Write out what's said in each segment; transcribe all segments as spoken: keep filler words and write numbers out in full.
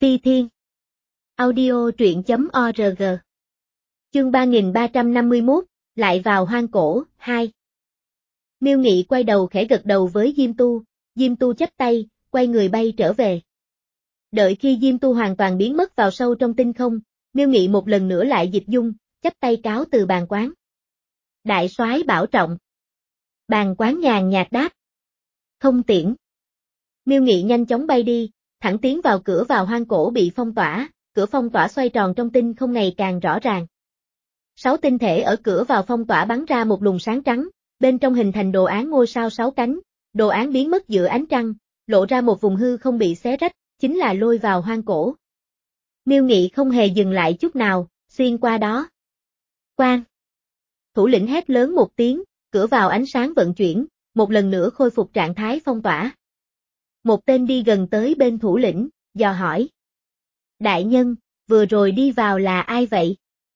Ti Thiên. Audio truyện chấm org. Chương ba nghìn ba trăm năm mươi mốt, lại vào hoang cổ, hai. Miêu Nghị quay đầu khẽ gật đầu với Diêm Tu, Diêm Tu chắp tay, quay người bay trở về. Đợi khi Diêm Tu hoàn toàn biến mất vào sâu trong tinh không, Miêu Nghị một lần nữa lại dịch dung, chắp tay cáo từ bàn quán. Đại soái bảo trọng. Bàn quán nhàn nhạt đáp. Không tiễn. Miêu Nghị nhanh chóng bay đi, thẳng tiến vào cửa vào hoang cổ bị phong tỏa, cửa phong tỏa xoay tròn trong tinh không ngày càng rõ ràng. Sáu tinh thể ở cửa vào phong tỏa bắn ra một luồng sáng trắng, bên trong hình thành đồ án ngôi sao sáu cánh, đồ án biến mất giữa ánh trăng, lộ ra một vùng hư không bị xé rách, chính là lôi vào hoang cổ. Miêu Nghị không hề dừng lại chút nào, xuyên qua đó. Quan! Thủ lĩnh hét lớn một tiếng, cửa vào ánh sáng vận chuyển, một lần nữa khôi phục trạng thái phong tỏa. Một tên đi gần tới bên thủ lĩnh, dò hỏi. Đại nhân, vừa rồi đi vào là ai vậy?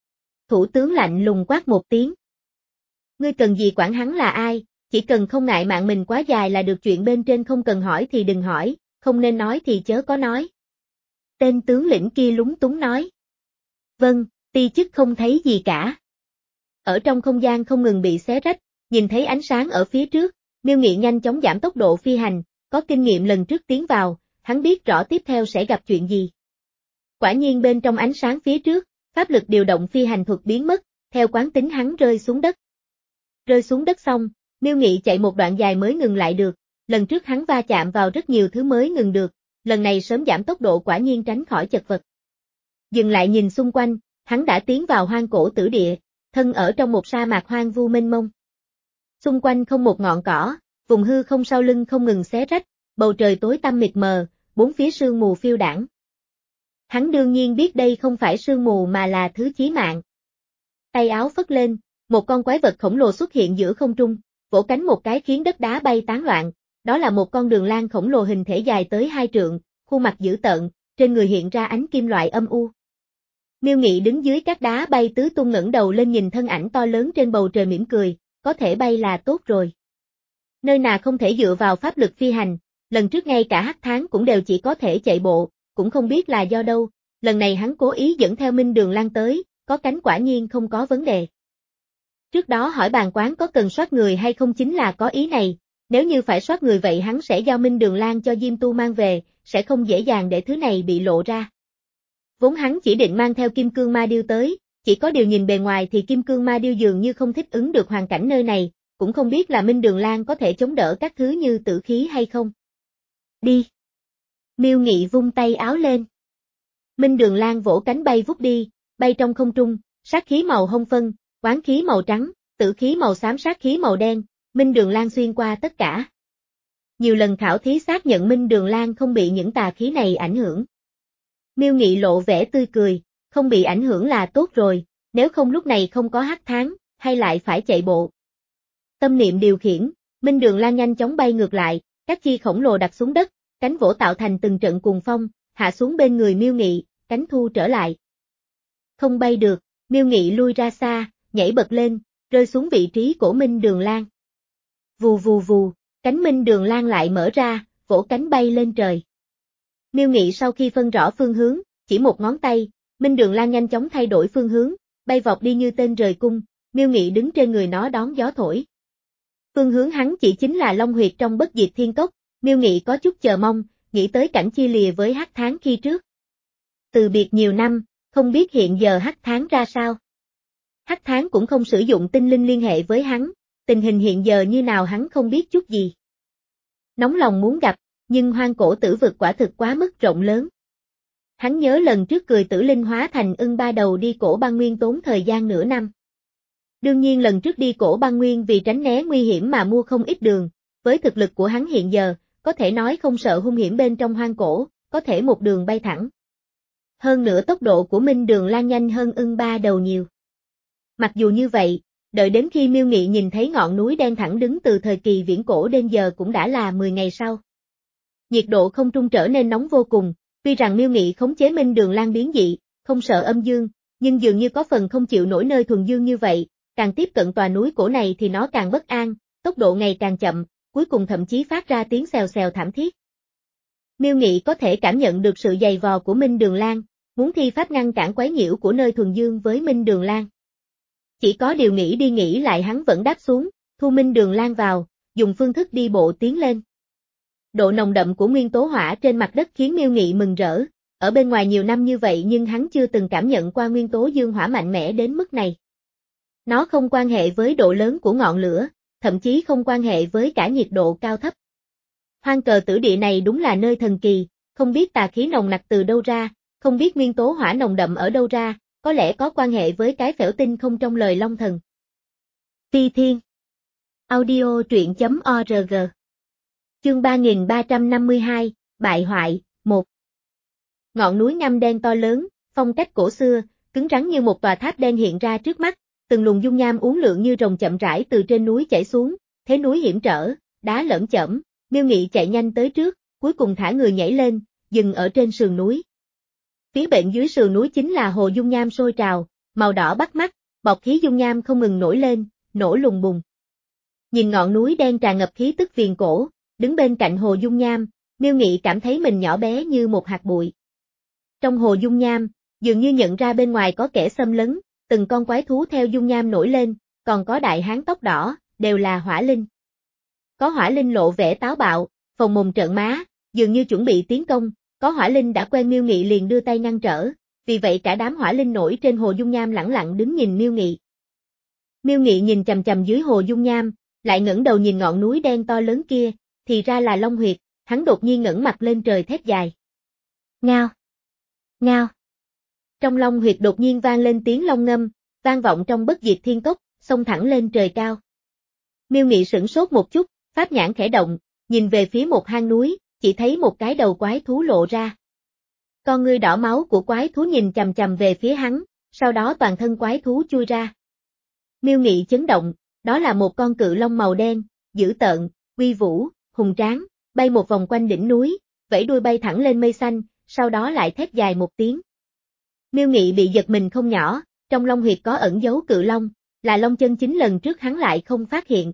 Thủ tướng lạnh lùng quát một tiếng. Ngươi cần gì quản hắn là ai, chỉ cần không ngại mạng mình quá dài là được, chuyện bên trên không cần hỏi thì đừng hỏi, không nên nói thì chớ có nói. Tên tướng lĩnh kia lúng túng nói. Vâng, ti chức không thấy gì cả. Ở trong không gian không ngừng bị xé rách, nhìn thấy ánh sáng ở phía trước, Miêu Nghị nhanh chóng giảm tốc độ phi hành, có kinh nghiệm lần trước tiến vào, hắn biết rõ tiếp theo sẽ gặp chuyện gì. Quả nhiên bên trong ánh sáng phía trước, pháp lực điều động phi hành thuật biến mất, theo quán tính hắn rơi xuống đất. Rơi xuống đất xong, Miêu Nghị chạy một đoạn dài mới ngừng lại được, lần trước hắn va chạm vào rất nhiều thứ mới ngừng được, lần này sớm giảm tốc độ quả nhiên tránh khỏi chật vật. Dừng lại nhìn xung quanh, hắn đã tiến vào hoang cổ tử địa, thân ở trong một sa mạc hoang vu mênh mông. Xung quanh không một ngọn cỏ, vùng hư không sau lưng không ngừng xé rách, bầu trời tối tăm mịt mờ, bốn phía sương mù phiêu đãng. Hắn đương nhiên biết đây không phải sương mù mà là thứ chí mạng. Tay áo phất lên, một con quái vật khổng lồ xuất hiện giữa không trung, vỗ cánh một cái khiến đất đá bay tán loạn, đó là một con đường lang khổng lồ hình thể dài tới hai trượng, khuôn mặt dữ tợn, trên người hiện ra ánh kim loại âm u. Miêu Nghị đứng dưới các đá bay tứ tung ngẩng đầu lên nhìn thân ảnh to lớn trên bầu trời mỉm cười, có thể bay là tốt rồi. Nơi nào không thể dựa vào pháp lực phi hành, lần trước ngay cả hắc tháng cũng đều chỉ có thể chạy bộ, cũng không biết là do đâu, lần này hắn cố ý dẫn theo Minh Đường Lang tới, có cánh quả nhiên không có vấn đề. Trước đó hỏi bàn quán có cần soát người hay không chính là có ý này, nếu như phải soát người vậy hắn sẽ giao Minh Đường Lang cho Diêm Tu mang về, sẽ không dễ dàng để thứ này bị lộ ra. Vốn hắn chỉ định mang theo Kim Cương Ma Điêu tới, chỉ có điều nhìn bề ngoài thì Kim Cương Ma Điêu dường như không thích ứng được hoàn cảnh nơi này, cũng không biết là Minh Đường Lang có thể chống đỡ các thứ như tử khí hay không. Đi! Miêu Nghị vung tay áo lên. Minh Đường Lang vỗ cánh bay vút đi, bay trong không trung, sát khí màu hồng phân, oán khí màu trắng, tử khí màu xám, sát khí màu đen, Minh Đường Lang xuyên qua tất cả. Nhiều lần khảo thí xác nhận Minh Đường Lang không bị những tà khí này ảnh hưởng. Miêu Nghị lộ vẻ tươi cười, không bị ảnh hưởng là tốt rồi, nếu không lúc này không có hắc tháng, hay lại phải chạy bộ. Tâm niệm điều khiển, Minh Đường Lang nhanh chóng bay ngược lại, các chi khổng lồ đặt xuống đất, cánh vỗ tạo thành từng trận cuồng phong, hạ xuống bên người Miêu Nghị, cánh thu trở lại. Không bay được, Miêu Nghị lui ra xa, nhảy bật lên, rơi xuống vị trí của Minh Đường Lang. Vù vù vù, cánh Minh Đường Lang lại mở ra, vỗ cánh bay lên trời. Miêu Nghị sau khi phân rõ phương hướng, chỉ một ngón tay, Minh Đường Lang nhanh chóng thay đổi phương hướng, bay vọt đi như tên rời cung, Miêu Nghị đứng trên người nó đón gió thổi. Phương hướng hắn chỉ chính là Long Huyệt trong Bất Diệt Thiên Cốc, Miêu Nghị có chút chờ mong, nghĩ tới cảnh chia lìa với hắc tháng khi trước. Từ biệt nhiều năm, không biết hiện giờ hắc tháng ra sao. Hắc tháng cũng không sử dụng tinh linh liên hệ với hắn, tình hình hiện giờ như nào hắn không biết chút gì. Nóng lòng muốn gặp, nhưng hoang cổ tử vực quả thực quá mức rộng lớn. Hắn nhớ lần trước cười tử linh hóa thành ưng ba đầu đi cổ băng nguyên tốn thời gian nửa năm. Đương nhiên lần trước đi cổ băng nguyên vì tránh né nguy hiểm mà mua không ít đường, với thực lực của hắn hiện giờ, có thể nói không sợ hung hiểm bên trong hoang cổ, có thể một đường bay thẳng. Hơn nữa tốc độ của Minh Đường Lang nhanh hơn ưng ba đầu nhiều. Mặc dù như vậy, đợi đến khi Miêu Nghị nhìn thấy ngọn núi đen thẳng đứng từ thời kỳ viễn cổ đến giờ cũng đã là mười ngày sau. Nhiệt độ không trung trở nên nóng vô cùng, tuy rằng Miêu Nghị khống chế Minh Đường Lang biến dị, không sợ âm dương, nhưng dường như có phần không chịu nổi nơi thuần dương như vậy, càng tiếp cận tòa núi cổ này thì nó càng bất an, tốc độ ngày càng chậm, cuối cùng thậm chí phát ra tiếng xèo xèo thảm thiết. Miêu Nghị có thể cảm nhận được sự giày vò của Minh Đường Lan, muốn thi pháp ngăn cản quấy nhiễu của nơi thuần dương với Minh Đường Lan. Chỉ có điều nghĩ đi nghĩ lại hắn vẫn đáp xuống, thu Minh Đường Lan vào, dùng phương thức đi bộ tiến lên. Độ nồng đậm của nguyên tố hỏa trên mặt đất khiến Miêu Nghị mừng rỡ, ở bên ngoài nhiều năm như vậy nhưng hắn chưa từng cảm nhận qua nguyên tố dương hỏa mạnh mẽ đến mức này. Nó không quan hệ với độ lớn của ngọn lửa, thậm chí không quan hệ với cả nhiệt độ cao thấp. Hoang Cờ Tử Địa này đúng là nơi thần kỳ, không biết tà khí nồng nặc từ đâu ra, không biết nguyên tố hỏa nồng đậm ở đâu ra, có lẽ có quan hệ với cái phễu tinh không trong lời Long Thần. Phi Thiên Audio truyện chấm org Chương ba nghìn ba trăm năm mươi hai, Bại hoại, một. Ngọn núi ngăm đen to lớn, phong cách cổ xưa, cứng rắn như một tòa tháp đen hiện ra trước mắt, từng luồng dung nham uốn lượn như rồng chậm rãi từ trên núi chảy xuống, thế núi hiểm trở, đá lởm chởm, Miêu Nghị chạy nhanh tới trước, cuối cùng thả người nhảy lên, dừng ở trên sườn núi. Phía bên dưới sườn núi chính là hồ dung nham sôi trào, màu đỏ bắt mắt, bọt khí dung nham không ngừng nổi lên, nổ lùng bùng. Nhìn ngọn núi đen tràn ngập khí tức viền cổ, đứng bên cạnh hồ dung nham, Miêu Nghị cảm thấy mình nhỏ bé như một hạt bụi. Trong hồ dung nham, dường như nhận ra bên ngoài có kẻ xâm lấn, từng con quái thú theo dung nham nổi lên, còn có đại hán tóc đỏ, đều là hỏa linh. Có hỏa linh lộ vẻ táo bạo, phồng mồm trợn má, dường như chuẩn bị tiến công, có hỏa linh đã quen Miêu Nghị liền đưa tay ngăn trở, vì vậy cả đám hỏa linh nổi trên hồ dung nham lẳng lặng đứng nhìn Miêu Nghị. Miêu Nghị nhìn chằm chằm dưới hồ dung nham, lại ngẩng đầu nhìn ngọn núi đen to lớn kia, thì ra là Long Huyệt, hắn đột nhiên ngẩng mặt lên trời thét dài. Ngao! Ngao! Trong Long Huyệt đột nhiên vang lên tiếng long ngâm, vang vọng trong bất diệt thiên cốc, xông thẳng lên trời cao. Miêu Nghị sửng sốt một chút, pháp nhãn khẽ động, nhìn về phía một hang núi, chỉ thấy một cái đầu quái thú lộ ra. Con ngươi đỏ máu của quái thú nhìn chằm chằm về phía hắn, sau đó toàn thân quái thú chui ra. Miêu Nghị chấn động, đó là một con cự long màu đen, dữ tợn, uy vũ, hùng tráng, bay một vòng quanh đỉnh núi, vẫy đuôi bay thẳng lên mây xanh, sau đó lại thét dài một tiếng. Miêu Nghị bị giật mình không nhỏ, trong Long Huyệt có ẩn dấu cự long, là long chân chính lần trước hắn lại không phát hiện.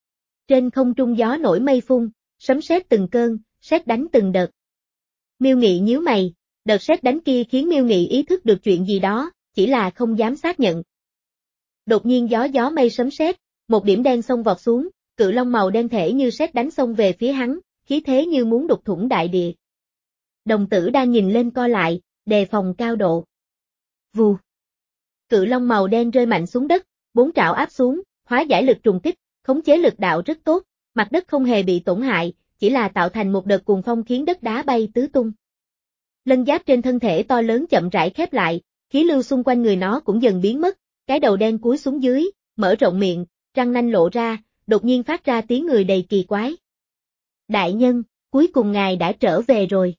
Trên không trung gió nổi mây phun, sấm sét từng cơn, sét đánh từng đợt. Miêu Nghị nhíu mày, đợt sét đánh kia khiến Miêu Nghị ý thức được chuyện gì đó, chỉ là không dám xác nhận. Đột nhiên gió gió mây sấm sét, một điểm đen xông vọt xuống, cự long màu đen thể như sét đánh xông về phía hắn, khí thế như muốn đục thủng đại địa. Đồng tử đang nhìn lên co lại, đề phòng cao độ. Vù. Cự long màu đen rơi mạnh xuống đất, bốn trảo áp xuống, hóa giải lực trùng kích, khống chế lực đạo rất tốt, mặt đất không hề bị tổn hại, chỉ là tạo thành một đợt cuồng phong khiến đất đá bay tứ tung. Lân giáp trên thân thể to lớn chậm rãi khép lại, khí lưu xung quanh người nó cũng dần biến mất, cái đầu đen cúi xuống dưới, mở rộng miệng, răng nanh lộ ra, đột nhiên phát ra tiếng người đầy kỳ quái. Đại nhân, cuối cùng ngài đã trở về rồi.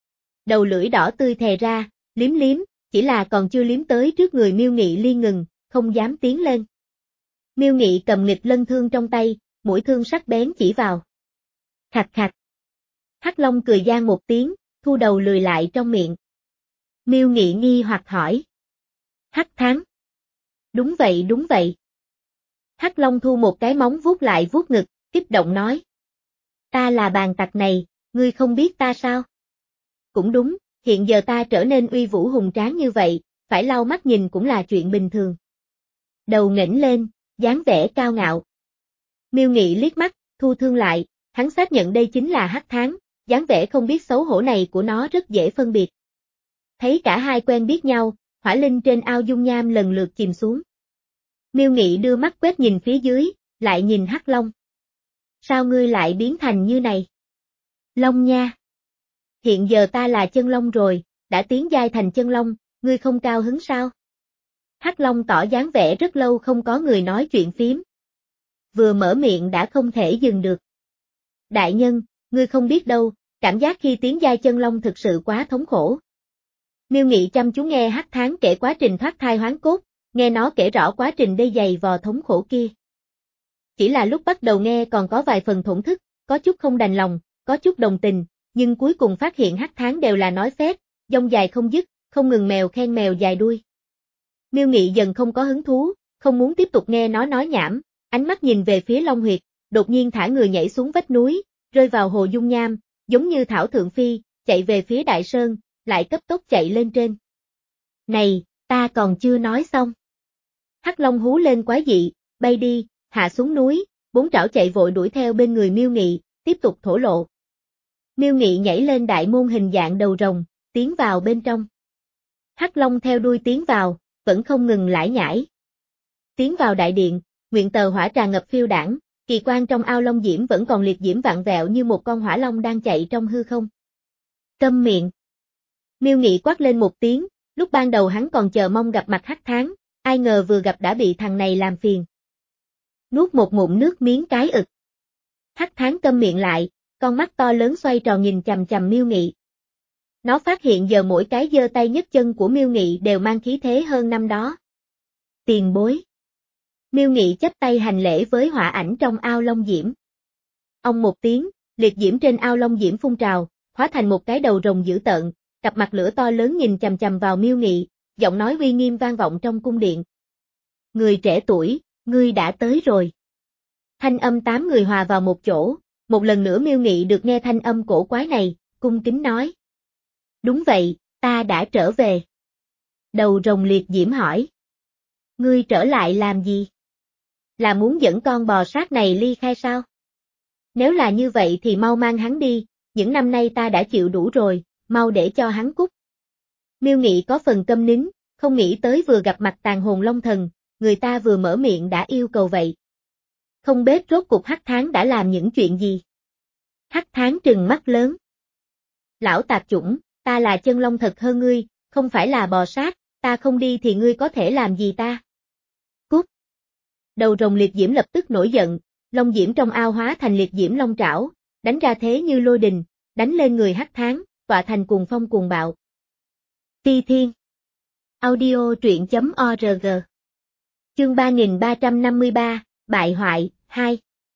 Đầu lưỡi đỏ tươi thè ra, liếm liếm, chỉ là còn chưa liếm tới trước người Miêu Nghị liên ngừng, không dám tiến lên. Miêu Nghị cầm nghịch lân thương trong tay, mũi thương sắc bén chỉ vào. Khạch khạch. Hắc Long cười gian một tiếng, thu đầu lười lại trong miệng. Miêu Nghị nghi hoặc hỏi. Hắc Thắng. Đúng vậy đúng vậy. Hắc Long thu một cái móng vuốt lại vuốt ngực, kích động nói. Ta là bàn tặc này, ngươi không biết ta sao? Cũng đúng, hiện giờ ta trở nên uy vũ hùng tráng như vậy, phải lau mắt nhìn cũng là chuyện bình thường. Đầu nghển lên, dáng vẻ cao ngạo. Miêu Nghị liếc mắt, thu thương lại, hắn xác nhận đây chính là Hắc Thắng, dáng vẻ không biết xấu hổ này của nó rất dễ phân biệt. Thấy cả hai quen biết nhau, hỏa linh trên ao dung nham lần lượt chìm xuống. Miêu Nghị đưa mắt quét nhìn phía dưới, lại nhìn Hắc Long. Sao ngươi lại biến thành như này? Long nha. Hiện giờ ta là chân long rồi, đã tiến giai thành chân long, ngươi không cao hứng sao? Hắc Long tỏ dáng vẻ rất lâu không có người nói chuyện phím. Vừa mở miệng đã không thể dừng được. Đại nhân, ngươi không biết đâu, cảm giác khi tiến giai chân long thực sự quá thống khổ. Miêu Nghị chăm chú nghe Hắc Thắng kể quá trình thoát thai hoán cốt, nghe nó kể rõ quá trình đây dày vò thống khổ kia. Chỉ là lúc bắt đầu nghe còn có vài phần thổn thức, có chút không đành lòng, có chút đồng tình, nhưng cuối cùng phát hiện Hắc Thắng đều là nói phét, dông dài không dứt, không ngừng mèo khen mèo dài đuôi. Miêu Nghị dần không có hứng thú, không muốn tiếp tục nghe nó nói nhảm, ánh mắt nhìn về phía Long Huyệt, đột nhiên thả người nhảy xuống vách núi, rơi vào hồ dung nham, giống như thảo thượng phi, chạy về phía Đại Sơn, lại cấp tốc chạy lên trên. Này, ta còn chưa nói xong. Hắc Long hú lên quái dị, bay đi, hạ xuống núi, bốn trảo chạy vội đuổi theo bên người Miêu Nghị, tiếp tục thổ lộ. Miêu Nghị nhảy lên đại môn hình dạng đầu rồng, tiến vào bên trong. Hắc Long theo đuôi tiến vào, vẫn không ngừng lải nhải. Tiến vào đại điện, nguyện tờ hỏa tràn ngập phiêu đảng, kỳ quan trong ao long diễm vẫn còn liệt diễm vạn vẹo như một con hỏa long đang chạy trong hư không. Câm miệng. Miêu Nghị quát lên một tiếng, lúc ban đầu hắn còn chờ mong gặp mặt Hắc Tháng, ai ngờ vừa gặp đã bị thằng này làm phiền. Nuốt một ngụm nước miếng cái ực. Hắc Tháng câm miệng lại, con mắt to lớn xoay tròn nhìn chằm chằm Miêu Nghị. Nó phát hiện giờ mỗi cái giơ tay nhấc chân của Miêu Nghị đều mang khí thế hơn năm đó. Tiền bối. Miêu Nghị chắp tay hành lễ với hỏa ảnh trong ao long diễm. Ông một tiếng, liệt diễm trên ao long diễm phun trào, hóa thành một cái đầu rồng dữ tợn, cặp mặt lửa to lớn nhìn chằm chằm vào Miêu Nghị, giọng nói uy nghiêm vang vọng trong cung điện. Người trẻ tuổi, ngươi đã tới rồi. Thanh âm tám người hòa vào một chỗ, một lần nữa Miêu Nghị được nghe thanh âm cổ quái này, cung kính nói. Đúng vậy, ta đã trở về. Đầu rồng liệt diễm hỏi. Ngươi trở lại làm gì? Là muốn dẫn con bò sát này ly khai sao? Nếu là như vậy thì mau mang hắn đi, những năm nay ta đã chịu đủ rồi, mau để cho hắn cút. Miêu Nghị có phần câm nín, không nghĩ tới vừa gặp mặt tàn hồn long thần, người ta vừa mở miệng đã yêu cầu vậy. Không biết rốt cuộc Hắc Tháng đã làm những chuyện gì. Hắc Tháng trừng mắt lớn. Lão tạp chủng, ta là chân long thật hơn ngươi, không phải là bò sát, ta không đi thì ngươi có thể làm gì ta? Cút. Đầu rồng liệt diễm lập tức nổi giận, long diễm trong ao hóa thành liệt diễm long trảo, đánh ra thế như lôi đình, đánh lên người Hắc Tháng, tọa thành cuồng phong cuồng bạo. Ti Thiên. Audio truyện chấm org. Chương ba nghìn ba trăm năm mươi ba, Bại hoại, hai.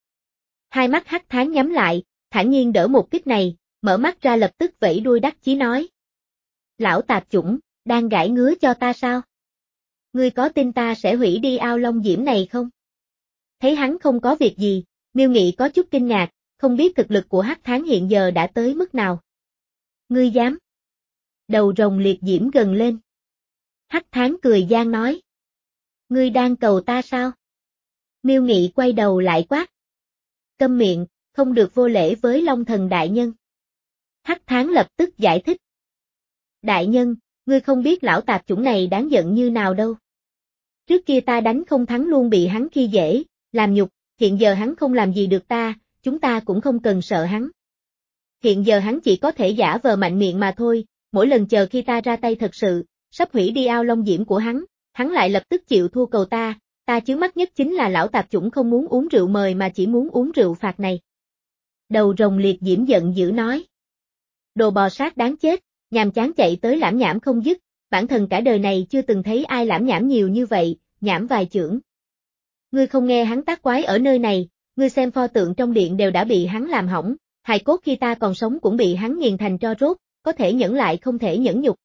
Hai mắt Hắc Tháng nhắm lại, thản nhiên đỡ một kích này, mở mắt ra lập tức vẫy đuôi đắc chí nói. Lão tạp chủng, đang gãi ngứa cho ta sao? Ngươi có tin ta sẽ hủy đi ao long diễm này không? Thấy hắn không có việc gì, Miêu Nghị có chút kinh ngạc, không biết thực lực của Hắc Tháng hiện giờ đã tới mức nào. Ngươi dám? Đầu rồng liệt diễm gần lên. Hắc Tháng cười gian nói. Ngươi đang cầu ta sao? Miêu Nghị quay đầu lại quát. Câm miệng, không được vô lễ với Long Thần đại nhân. Hắc Tháng lập tức giải thích. Đại nhân, ngươi không biết lão tạp chủng này đáng giận như nào đâu. Trước kia ta đánh không thắng luôn bị hắn khi dễ, làm nhục, hiện giờ hắn không làm gì được ta, chúng ta cũng không cần sợ hắn. Hiện giờ hắn chỉ có thể giả vờ mạnh miệng mà thôi, mỗi lần chờ khi ta ra tay thật sự, sắp hủy đi ao long diễm của hắn, hắn lại lập tức chịu thua cầu ta, ta chướng mắt nhất chính là lão tạp chủng không muốn uống rượu mời mà chỉ muốn uống rượu phạt này. Đầu rồng liệt diễm giận dữ nói. Đồ bò sát đáng chết, nhàm chán chạy tới lãm nhảm không dứt, bản thân cả đời này chưa từng thấy ai lãm nhảm nhiều như vậy, nhảm vài chưởng. Ngươi không nghe hắn tác quái ở nơi này, ngươi xem pho tượng trong điện đều đã bị hắn làm hỏng, hài cốt khi ta còn sống cũng bị hắn nghiền thành tro rốt, có thể nhẫn lại không thể nhẫn nhục.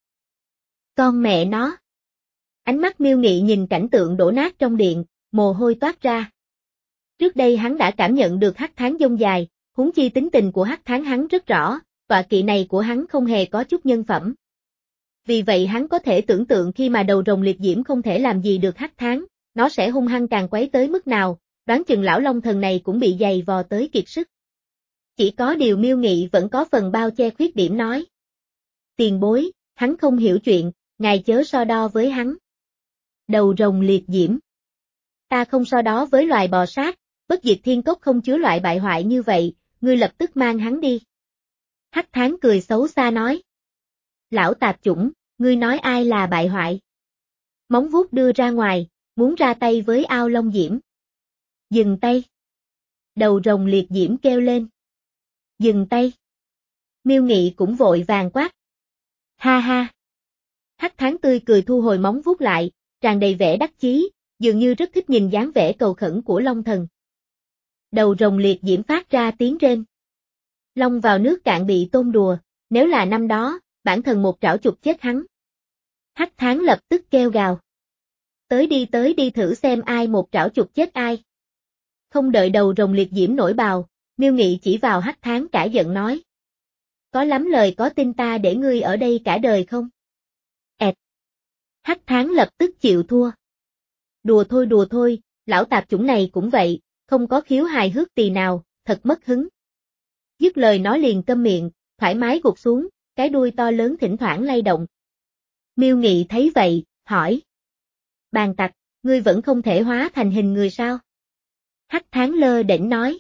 Con mẹ nó. Ánh mắt Miêu Nghị nhìn cảnh tượng đổ nát trong điện, mồ hôi toát ra. Trước đây hắn đã cảm nhận được Hắc Tháng dông dài, huống chi tính tình của Hắc Tháng hắn rất rõ, tọa kỵ này của hắn không hề có chút nhân phẩm. Vì vậy hắn có thể tưởng tượng khi mà đầu rồng liệt diễm không thể làm gì được Hắc Tháng, nó sẽ hung hăng càng quấy tới mức nào, đoán chừng lão long thần này cũng bị dày vò tới kiệt sức. Chỉ có điều Miêu Nghị vẫn có phần bao che khuyết điểm nói. Tiền bối, hắn không hiểu chuyện, ngài chớ so đo với hắn. Đầu rồng liệt diễm. Ta không so đó với loài bò sát, bất diệt thiên cốc không chứa loại bại hoại như vậy, ngươi lập tức mang hắn đi. Hắc Tháng cười xấu xa nói. Lão tạp chủng, ngươi nói ai là bại hoại? Móng vuốt đưa ra ngoài, muốn ra tay với ao long diễm. Dừng tay. Đầu rồng liệt diễm kêu lên. Dừng tay. Miêu Nghị cũng vội vàng quát. Ha ha. Hắc Tháng tươi cười thu hồi móng vuốt lại, tràn đầy vẻ đắc chí, dường như rất thích nhìn dáng vẻ cầu khẩn của Long Thần. Đầu rồng liệt diễm phát ra tiếng rên. Long vào nước cạn bị tôm đùa, nếu là năm đó, bản thân một trảo chụp chết hắn. Hắc Tháng lập tức kêu gào. Tới đi tới đi thử xem ai một trảo chụp chết ai. Không đợi đầu rồng liệt diễm nổi bào, Miêu Nghị chỉ vào Hắc Tháng cả giận nói. có lắm lời có tin ta để ngươi ở đây cả đời không? Ẹt. Hắc Tháng lập tức chịu thua. Đùa thôi đùa thôi, lão tạp chủng này cũng vậy, không có khiếu hài hước tì nào, thật mất hứng. Dứt lời nói liền câm miệng, thoải mái gục xuống, cái đuôi to lớn thỉnh thoảng lay động. Miêu Nghị thấy vậy, hỏi. Bàn tặc, ngươi vẫn không thể hóa thành hình người sao? Hắc Tháng lơ đễnh nói.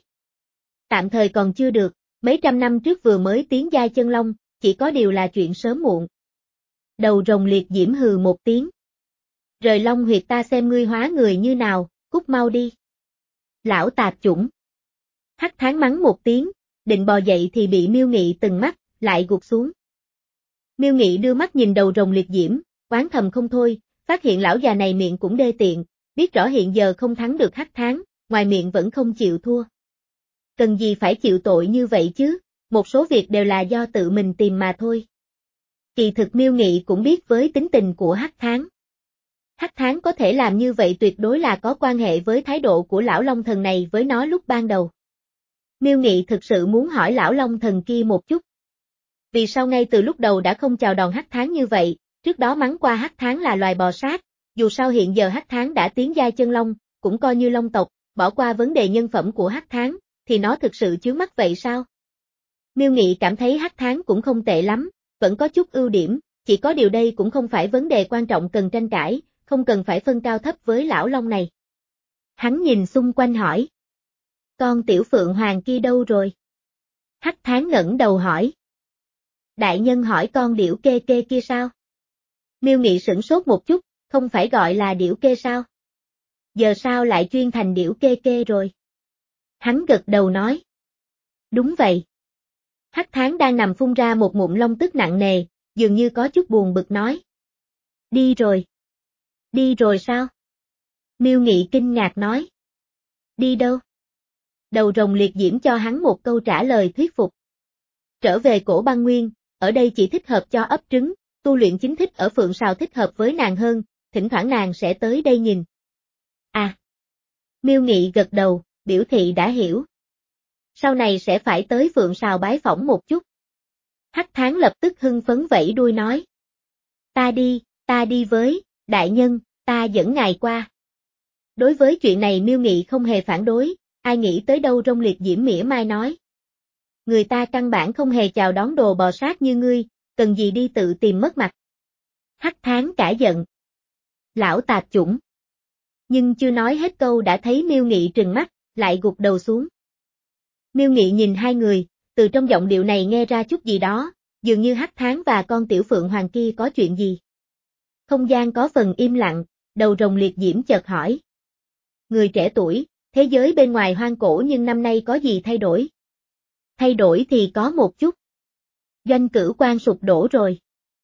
Tạm thời còn chưa được, mấy trăm năm trước vừa mới tiến giai chân long, chỉ có điều là chuyện sớm muộn. Đầu rồng liệt diễm hừ một tiếng. Rời long huyệt ta xem ngươi hóa người như nào, cút mau đi. Lão tạp chủng. Hắc Tháng mắng một tiếng, định bò dậy thì bị Miêu Nghị từng mắt, lại gục xuống. Miêu Nghị đưa mắt nhìn đầu rồng liệt diễm, oán thầm không thôi, phát hiện lão già này miệng cũng đê tiện, biết rõ hiện giờ không thắng được Hắc Tháng, ngoài miệng vẫn không chịu thua. Cần gì phải chịu tội như vậy chứ, một số việc đều là do tự mình tìm mà thôi. Kỳ thực Miêu Nghị cũng biết với tính tình của Hắc Tháng. Hắc Tháng có thể làm như vậy tuyệt đối là có quan hệ với thái độ của lão Long Thần này với nó lúc ban đầu. Miêu Nghị thực sự muốn hỏi lão Long Thần kia một chút. Vì sao ngay từ lúc đầu đã không chào đòn Hắc Tháng như vậy, trước đó mắng qua Hắc Tháng là loài bò sát, dù sao hiện giờ Hắc Tháng đã tiến giai chân long, cũng coi như long tộc, bỏ qua vấn đề nhân phẩm của Hắc Tháng, thì nó thực sự chướng mắt vậy sao? Miêu Nghị cảm thấy Hắc Tháng cũng không tệ lắm, vẫn có chút ưu điểm, chỉ có điều đây cũng không phải vấn đề quan trọng cần tranh cãi, không cần phải phân cao thấp với lão Long này. Hắn nhìn xung quanh hỏi. Con tiểu phượng hoàng kia đâu rồi? Hắc Tháng ngẩng đầu hỏi. Đại nhân hỏi con điểu kê kê kia sao? Miêu Nghị sửng sốt một chút, không phải gọi là điểu kê sao? Giờ sao lại chuyên thành điểu kê kê rồi? Hắn gật đầu nói. Đúng vậy. Hắc Tháng đang nằm phun ra một ngụm long tức nặng nề, dường như có chút buồn bực nói. Đi rồi. Đi rồi sao? Miêu Nghị kinh ngạc nói. Đi đâu? Đầu rồng liệt diễm cho hắn một câu trả lời thuyết phục. Trở về cổ băng nguyên, ở đây chỉ thích hợp cho ấp trứng, tu luyện chính thức ở Phượng Sào thích hợp với nàng hơn, thỉnh thoảng nàng sẽ tới đây nhìn. À. Miêu Nghị gật đầu, biểu thị đã hiểu. Sau này sẽ phải tới Phượng Sào bái phỏng một chút. Hắc Tháng lập tức hưng phấn vẫy đuôi nói. Ta đi, ta đi với, đại nhân, ta dẫn ngài qua. Đối với chuyện này Miêu Nghị không hề phản đối, ai nghĩ tới đâu rông liệt diễm mỉa mai nói. Người ta căn bản không hề chào đón đồ bò sát như ngươi, cần gì đi tự tìm mất mặt. Hắc Tháng cả giận. Lão tạp chủng. Nhưng chưa nói hết câu đã thấy Miêu Nghị trừng mắt, lại gục đầu xuống. Miêu Nghị nhìn hai người, từ trong giọng điệu này nghe ra chút gì đó, dường như Hắc Tháng và con tiểu phượng hoàng kia có chuyện gì. Không gian có phần im lặng, đầu rồng liệt diễm chợt hỏi. Người trẻ tuổi, thế giới bên ngoài hoang cổ nhưng năm nay có gì thay đổi? Thay đổi thì có một chút. Doanh cử quan sụp đổ rồi.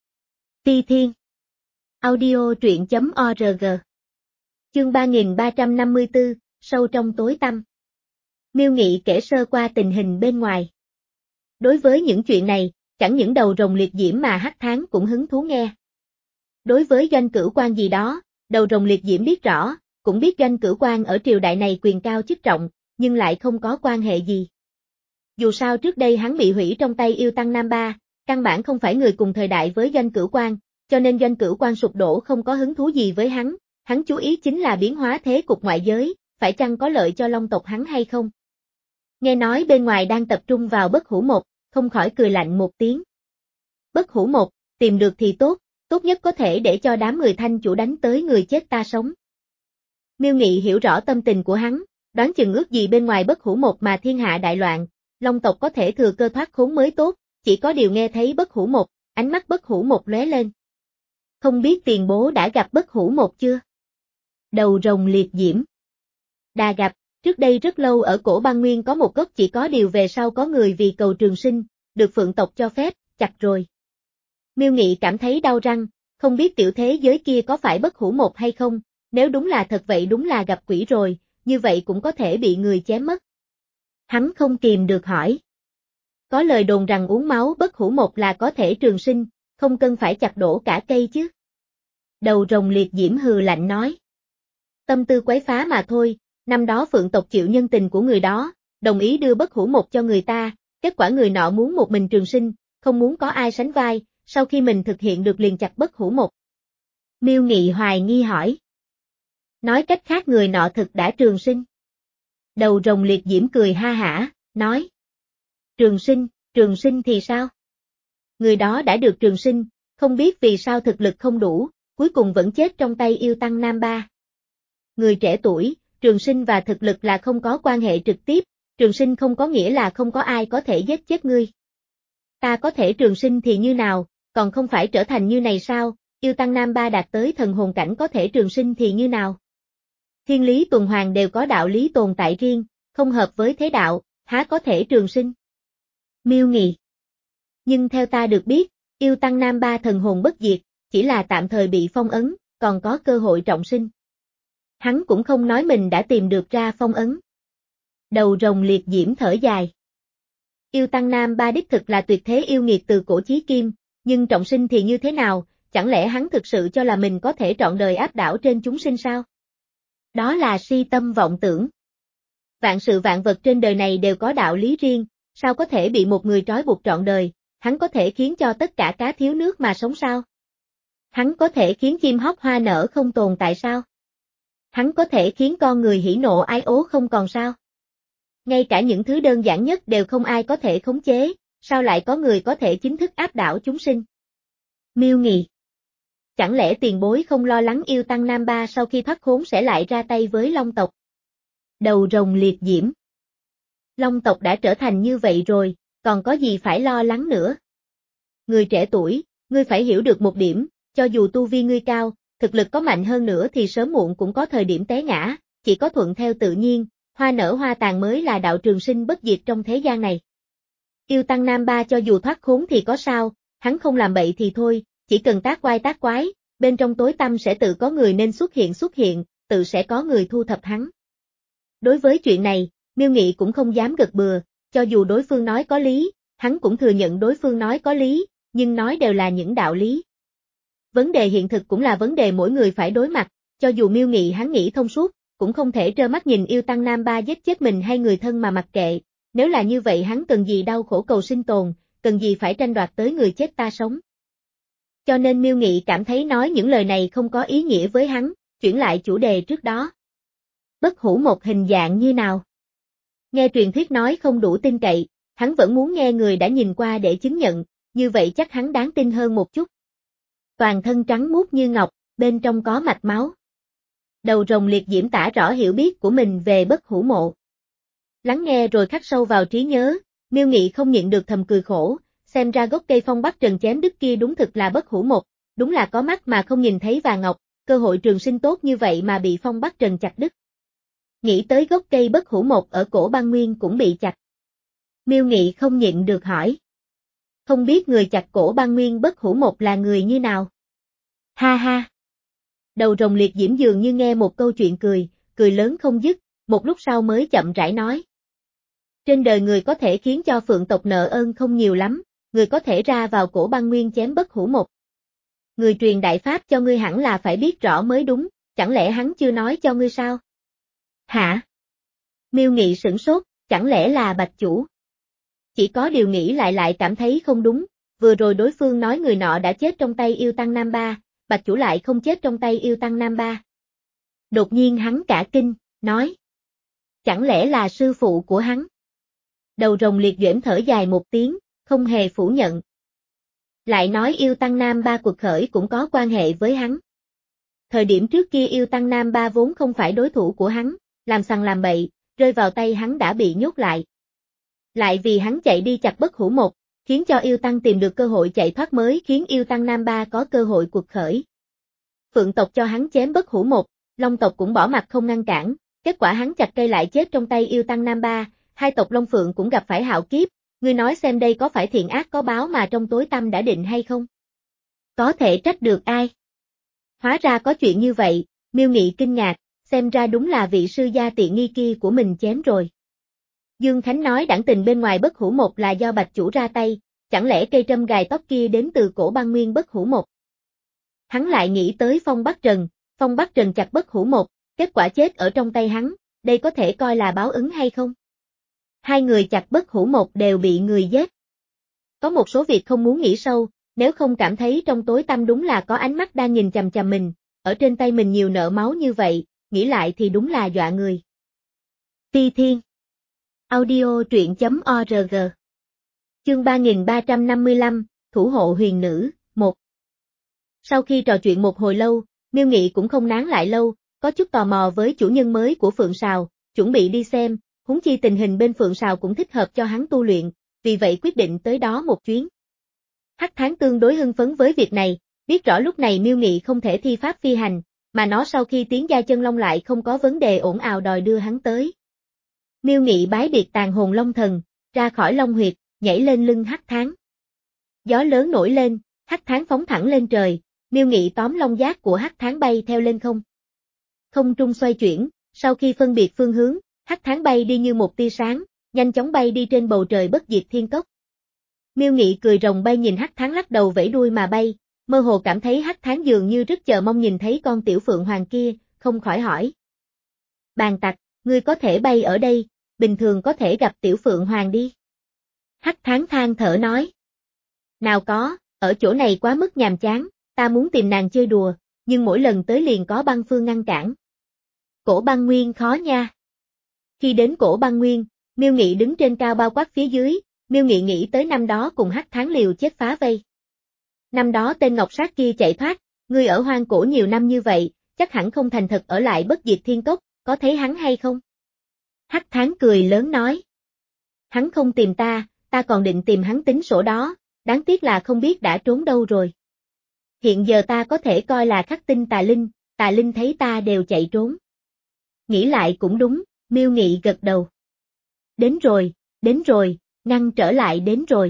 Ti Thiên. Audio truyện chấm org. Chương ba nghìn ba trăm năm mươi tư, sâu trong tối tăm. Miêu Nghị kể sơ qua tình hình bên ngoài. Đối với những chuyện này, chẳng những đầu rồng liệt diễm mà Hắc Tháng cũng hứng thú nghe. Đối với doanh cử quan gì đó, đầu rồng liệt diễm biết rõ, cũng biết doanh cử quan ở triều đại này quyền cao chức trọng, nhưng lại không có quan hệ gì. Dù sao trước đây hắn bị hủy trong tay yêu tăng Nam Ba, căn bản không phải người cùng thời đại với doanh cử quan, cho nên doanh cử quan sụp đổ không có hứng thú gì với hắn, hắn chú ý chính là biến hóa thế cục ngoại giới, phải chăng có lợi cho long tộc hắn hay không. Nghe nói bên ngoài đang tập trung vào Bất Hủ Một, không khỏi cười lạnh một tiếng. Bất Hủ Một, tìm được thì tốt, tốt nhất có thể để cho đám người Thanh chủ đánh tới người chết ta sống. Miêu Nghị hiểu rõ tâm tình của hắn, đoán chừng ước gì bên ngoài Bất Hủ Một mà thiên hạ đại loạn, long tộc có thể thừa cơ thoát khốn mới tốt, chỉ có điều nghe thấy Bất Hủ Một, ánh mắt Bất Hủ Một lóe lên. Không biết tiền bố đã gặp Bất Hủ Một chưa? Đầu rồng liệt diễm. Đã gặp, trước đây rất lâu ở cổ băng nguyên có một gốc chỉ có điều về sau có người vì cầu trường sinh, được phượng tộc cho phép, chặt rồi. Miêu Nghị cảm thấy đau răng, không biết tiểu thế giới kia có phải Bất Hủ Một hay không, nếu đúng là thật vậy đúng là gặp quỷ rồi, như vậy cũng có thể bị người chém mất. Hắn không kìm được hỏi. Có lời đồn rằng uống máu Bất Hủ Một là có thể trường sinh, không cần phải chặt đổ cả cây chứ. Đầu rồng liệt diễm hừ lạnh nói. Tâm tư quấy phá mà thôi, năm đó phượng tộc chịu nhân tình của người đó, đồng ý đưa Bất Hủ Một cho người ta, kết quả người nọ muốn một mình trường sinh, không muốn có ai sánh vai, sau khi mình thực hiện được liền chặt bất hủ một. Miêu Nghị hoài nghi hỏi. Nói cách khác người nọ thực đã trường sinh. Đầu rồng liệt diễm cười ha hả, nói. Trường sinh, trường sinh thì sao? Người đó đã được trường sinh, không biết vì sao thực lực không đủ, cuối cùng vẫn chết trong tay yêu tăng Nam Ba. Người trẻ tuổi, trường sinh và thực lực là không có quan hệ trực tiếp, trường sinh không có nghĩa là không có ai có thể giết chết ngươi. Ta có thể trường sinh thì như nào, còn không phải trở thành như này sao, yêu tăng Nam Ba đạt tới thần hồn cảnh có thể trường sinh thì như nào? Thiên lý tuần hoàn đều có đạo lý tồn tại riêng, không hợp với thế đạo, há có thể trường sinh? Miêu Nghị. Nhưng theo ta được biết, yêu tăng Nam Ba thần hồn bất diệt, chỉ là tạm thời bị phong ấn, còn có cơ hội trọng sinh. Hắn cũng không nói mình đã tìm được ra phong ấn. Đầu rồng liệt diễm thở dài. Yêu tăng Nam Ba đích thực là tuyệt thế yêu nghiệt từ cổ chí kim, nhưng trọng sinh thì như thế nào, chẳng lẽ hắn thực sự cho là mình có thể trọn đời áp đảo trên chúng sinh sao? Đó là si tâm vọng tưởng. Vạn sự vạn vật trên đời này đều có đạo lý riêng, sao có thể bị một người trói buộc trọn đời, hắn có thể khiến cho tất cả cá thiếu nước mà sống sao? Hắn có thể khiến chim hót hoa nở không tồn tại sao? Hắn có thể khiến con người hỉ nộ ái ố không còn sao? Ngay cả những thứ đơn giản nhất đều không ai có thể khống chế, sao lại có người có thể chính thức áp đảo chúng sinh? Miêu Nghị. Chẳng lẽ tiền bối không lo lắng yêu tăng Nam Ba sau khi thoát khốn sẽ lại ra tay với Long tộc? Đầu rồng liệt diễm. Long tộc đã trở thành như vậy rồi, còn có gì phải lo lắng nữa? Người trẻ tuổi, ngươi phải hiểu được một điểm, cho dù tu vi ngươi cao, thực lực có mạnh hơn nữa thì sớm muộn cũng có thời điểm té ngã, chỉ có thuận theo tự nhiên, hoa nở hoa tàn mới là đạo trường sinh bất diệt trong thế gian này. Yêu tăng Nam Ba cho dù thoát khốn thì có sao, hắn không làm bậy thì thôi, chỉ cần tác oai tác quái, bên trong tối tăm sẽ tự có người nên xuất hiện xuất hiện, tự sẽ có người thu thập hắn. Đối với chuyện này, Miêu Nghị cũng không dám gật bừa, cho dù đối phương nói có lý, hắn cũng thừa nhận đối phương nói có lý, nhưng nói đều là những đạo lý. Vấn đề hiện thực cũng là vấn đề mỗi người phải đối mặt, cho dù Miêu Nghị hắn nghĩ thông suốt, cũng không thể trơ mắt nhìn yêu tăng Nam Ba giết chết mình hay người thân mà mặc kệ, nếu là như vậy hắn cần gì đau khổ cầu sinh tồn, cần gì phải tranh đoạt tới người chết ta sống. Cho nên Miêu Nghị cảm thấy nói những lời này không có ý nghĩa với hắn, chuyển lại chủ đề trước đó. Bất hủ một hình dạng như nào? Nghe truyền thuyết nói không đủ tin cậy, hắn vẫn muốn nghe người đã nhìn qua để chứng nhận, như vậy chắc hắn đáng tin hơn một chút. Toàn thân trắng muốt như ngọc, bên trong có mạch máu. Đầu rồng liệt diễm tả rõ hiểu biết của mình về bất hủ mộ. Lắng nghe rồi khắc sâu vào trí nhớ, Miêu Nghị không nhịn được thầm cười khổ, xem ra gốc cây phong bắc trần chém đứt kia đúng thực là bất hủ một, đúng là có mắt mà không nhìn thấy vàng ngọc, cơ hội trường sinh tốt như vậy mà bị phong bắc trần chặt đứt. Nghĩ tới gốc cây bất hủ một ở cổ băng nguyên cũng bị chặt. Miêu Nghị không nhịn được hỏi. Không biết người chặt cổ băng nguyên bất hủ một là người như nào? Ha ha! Đầu rồng liệt diễm dường như nghe một câu chuyện cười, cười lớn không dứt, một lúc sau mới chậm rãi nói. Trên đời người có thể khiến cho phượng tộc nợ ơn không nhiều lắm, người có thể ra vào cổ băng nguyên chém bất hủ một. Người truyền đại pháp cho ngươi hẳn là phải biết rõ mới đúng, chẳng lẽ hắn chưa nói cho ngươi sao? Hả? Miêu Nghị sửng sốt, chẳng lẽ là Bạch Chủ? Chỉ có điều nghĩ lại lại cảm thấy không đúng, vừa rồi đối phương nói người nọ đã chết trong tay yêu tăng Nam Ba, Bạch Chủ lại không chết trong tay yêu tăng Nam Ba. Đột nhiên hắn cả kinh, nói. Chẳng lẽ là sư phụ của hắn? Đầu rồng liệt diễm thở dài một tiếng, không hề phủ nhận. Lại nói yêu tăng Nam Ba cuộc khởi cũng có quan hệ với hắn. Thời điểm trước kia yêu tăng Nam Ba vốn không phải đối thủ của hắn, làm sằng làm bậy, rơi vào tay hắn đã bị nhốt lại. Lại vì hắn chạy đi chặt bất hủ một, khiến cho yêu tăng tìm được cơ hội chạy thoát mới khiến yêu tăng Nam Ba có cơ hội cuộc khởi. Phượng tộc cho hắn chém bất hủ một, Long tộc cũng bỏ mặt không ngăn cản, kết quả hắn chặt cây lại chết trong tay yêu tăng Nam Ba, hai tộc Long Phượng cũng gặp phải hạo kiếp, ngươi nói xem đây có phải thiện ác có báo mà trong tối tăm đã định hay không? Có thể trách được ai? Hóa ra có chuyện như vậy, Miêu Nghị kinh ngạc, xem ra đúng là vị sư gia tiện nghi kia của mình chém rồi. Dương Khánh nói đảng tình bên ngoài bất hủ một là do Bạch Chủ ra tay, chẳng lẽ cây trâm gài tóc kia đến từ cổ băng nguyên bất hủ một? Hắn lại nghĩ tới Phong Bắc Trần, Phong Bắc Trần chặt bất hủ một, kết quả chết ở trong tay hắn, đây có thể coi là báo ứng hay không? Hai người chặt bất hủ một đều bị người giết. Có một số việc không muốn nghĩ sâu, nếu không cảm thấy trong tối tăm đúng là có ánh mắt đang nhìn chằm chằm mình, ở trên tay mình nhiều nợ máu như vậy, nghĩ lại thì đúng là dọa người. Phi Thiên Audio truyện chấm org Chương ba nghìn ba trăm năm mươi lăm, Thủ hộ huyền nữ, một. Sau khi trò chuyện một hồi lâu, Miêu Nghị cũng không nán lại lâu, có chút tò mò với chủ nhân mới của Phượng Sào, chuẩn bị đi xem, huống chi tình hình bên Phượng Sào cũng thích hợp cho hắn tu luyện, vì vậy quyết định tới đó một chuyến. Hắc Tháng tương đối hưng phấn với việc này, biết rõ lúc này Miêu Nghị không thể thi pháp phi hành, mà nó sau khi tiến giai chân long lại không có vấn đề ổn ào đòi đưa hắn tới. Miêu Nghị bái biệt tàn hồn long thần, ra khỏi long huyệt, nhảy lên lưng Hắc Tháng. Gió lớn nổi lên, Hắc Tháng phóng thẳng lên trời, Miêu Nghị tóm long giác của Hắc Tháng bay theo lên không. Không trung xoay chuyển, sau khi phân biệt phương hướng, Hắc Tháng bay đi như một tia sáng, nhanh chóng bay đi trên bầu trời bất diệt thiên cốc. Miêu Nghị cười rồng bay nhìn Hắc Tháng lắc đầu vẫy đuôi mà bay, mơ hồ cảm thấy Hắc Tháng dường như rất chờ mong nhìn thấy con tiểu phượng hoàng kia, không khỏi hỏi. Bàn tặc, ngươi có thể bay ở đây, bình thường có thể gặp tiểu phượng hoàng đi. Hắc Tháng than thở nói. Nào có, ở chỗ này quá mức nhàm chán, ta muốn tìm nàng chơi đùa, nhưng mỗi lần tới liền có băng phương ngăn cản. Cổ băng nguyên khó nha. Khi đến cổ băng nguyên, Miêu Nghị đứng trên cao bao quát phía dưới, Miêu Nghị nghĩ tới năm đó cùng Hắc Tháng liều chết phá vây. Năm đó tên Ngọc Sát kia chạy thoát, ngươi ở hoang cổ nhiều năm như vậy, chắc hẳn không thành thật ở lại bất diệt thiên cốc, có thấy hắn hay không? Hắc Tháng cười lớn nói. Hắn không tìm ta, ta còn định tìm hắn tính sổ đó, đáng tiếc là không biết đã trốn đâu rồi. Hiện giờ ta có thể coi là khắc tinh tà linh, tà linh thấy ta đều chạy trốn. Nghĩ lại cũng đúng, Miêu Nghị gật đầu. Đến rồi, đến rồi, ngăn trở lại đến rồi.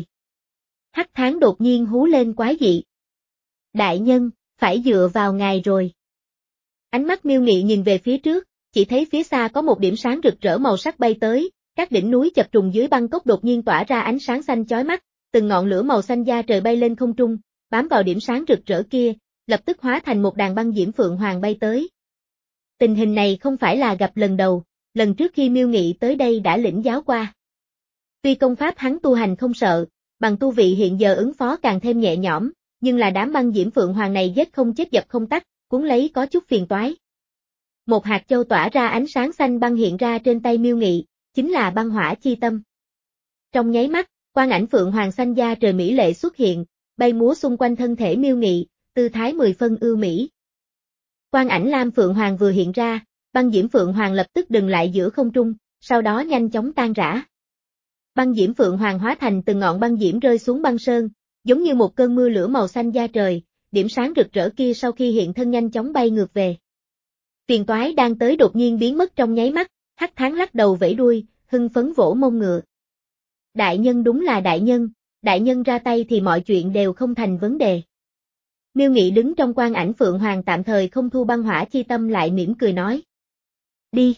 Hắc Tháng đột nhiên hú lên quái dị. Đại nhân, phải dựa vào ngài rồi. Ánh mắt Miêu Nghị nhìn về phía trước, chỉ thấy phía xa có một điểm sáng rực rỡ màu sắc bay tới, các đỉnh núi chập trùng dưới băng cốc đột nhiên tỏa ra ánh sáng xanh chói mắt, từng ngọn lửa màu xanh da trời bay lên không trung, bám vào điểm sáng rực rỡ kia, lập tức hóa thành một đàn băng diễm phượng hoàng bay tới. Tình hình này không phải là gặp lần đầu, lần trước khi Miêu Nghị tới đây đã lĩnh giáo qua. Tuy công pháp hắn tu hành không sợ, bằng tu vị hiện giờ ứng phó càng thêm nhẹ nhõm, nhưng là đám băng diễm phượng hoàng này giết không chết dập không tắt, cuốn lấy có chút phiền toái. Một hạt châu tỏa ra ánh sáng xanh băng hiện ra trên tay Miêu Nghị, chính là băng hỏa chi tâm. Trong nháy mắt, quang ảnh phượng hoàng xanh da trời mỹ lệ xuất hiện, bay múa xung quanh thân thể Miêu Nghị, tư thái mười phân ưu mỹ. Quang ảnh lam phượng hoàng vừa hiện ra, băng diễm phượng hoàng lập tức dừng lại giữa không trung, sau đó nhanh chóng tan rã. Băng diễm phượng hoàng hóa thành từng ngọn băng diễm rơi xuống băng sơn, giống như một cơn mưa lửa màu xanh da trời, điểm sáng rực rỡ kia sau khi hiện thân nhanh chóng bay ngược về. Phiền toái đang tới đột nhiên biến mất trong nháy mắt, Hắc Tháng lắc đầu vẫy đuôi, hưng phấn vỗ mông ngựa. Đại nhân đúng là đại nhân, đại nhân ra tay thì mọi chuyện đều không thành vấn đề. Miêu Nghị đứng trong quang ảnh phượng hoàng tạm thời không thu băng hỏa chi tâm lại mỉm cười nói. Đi.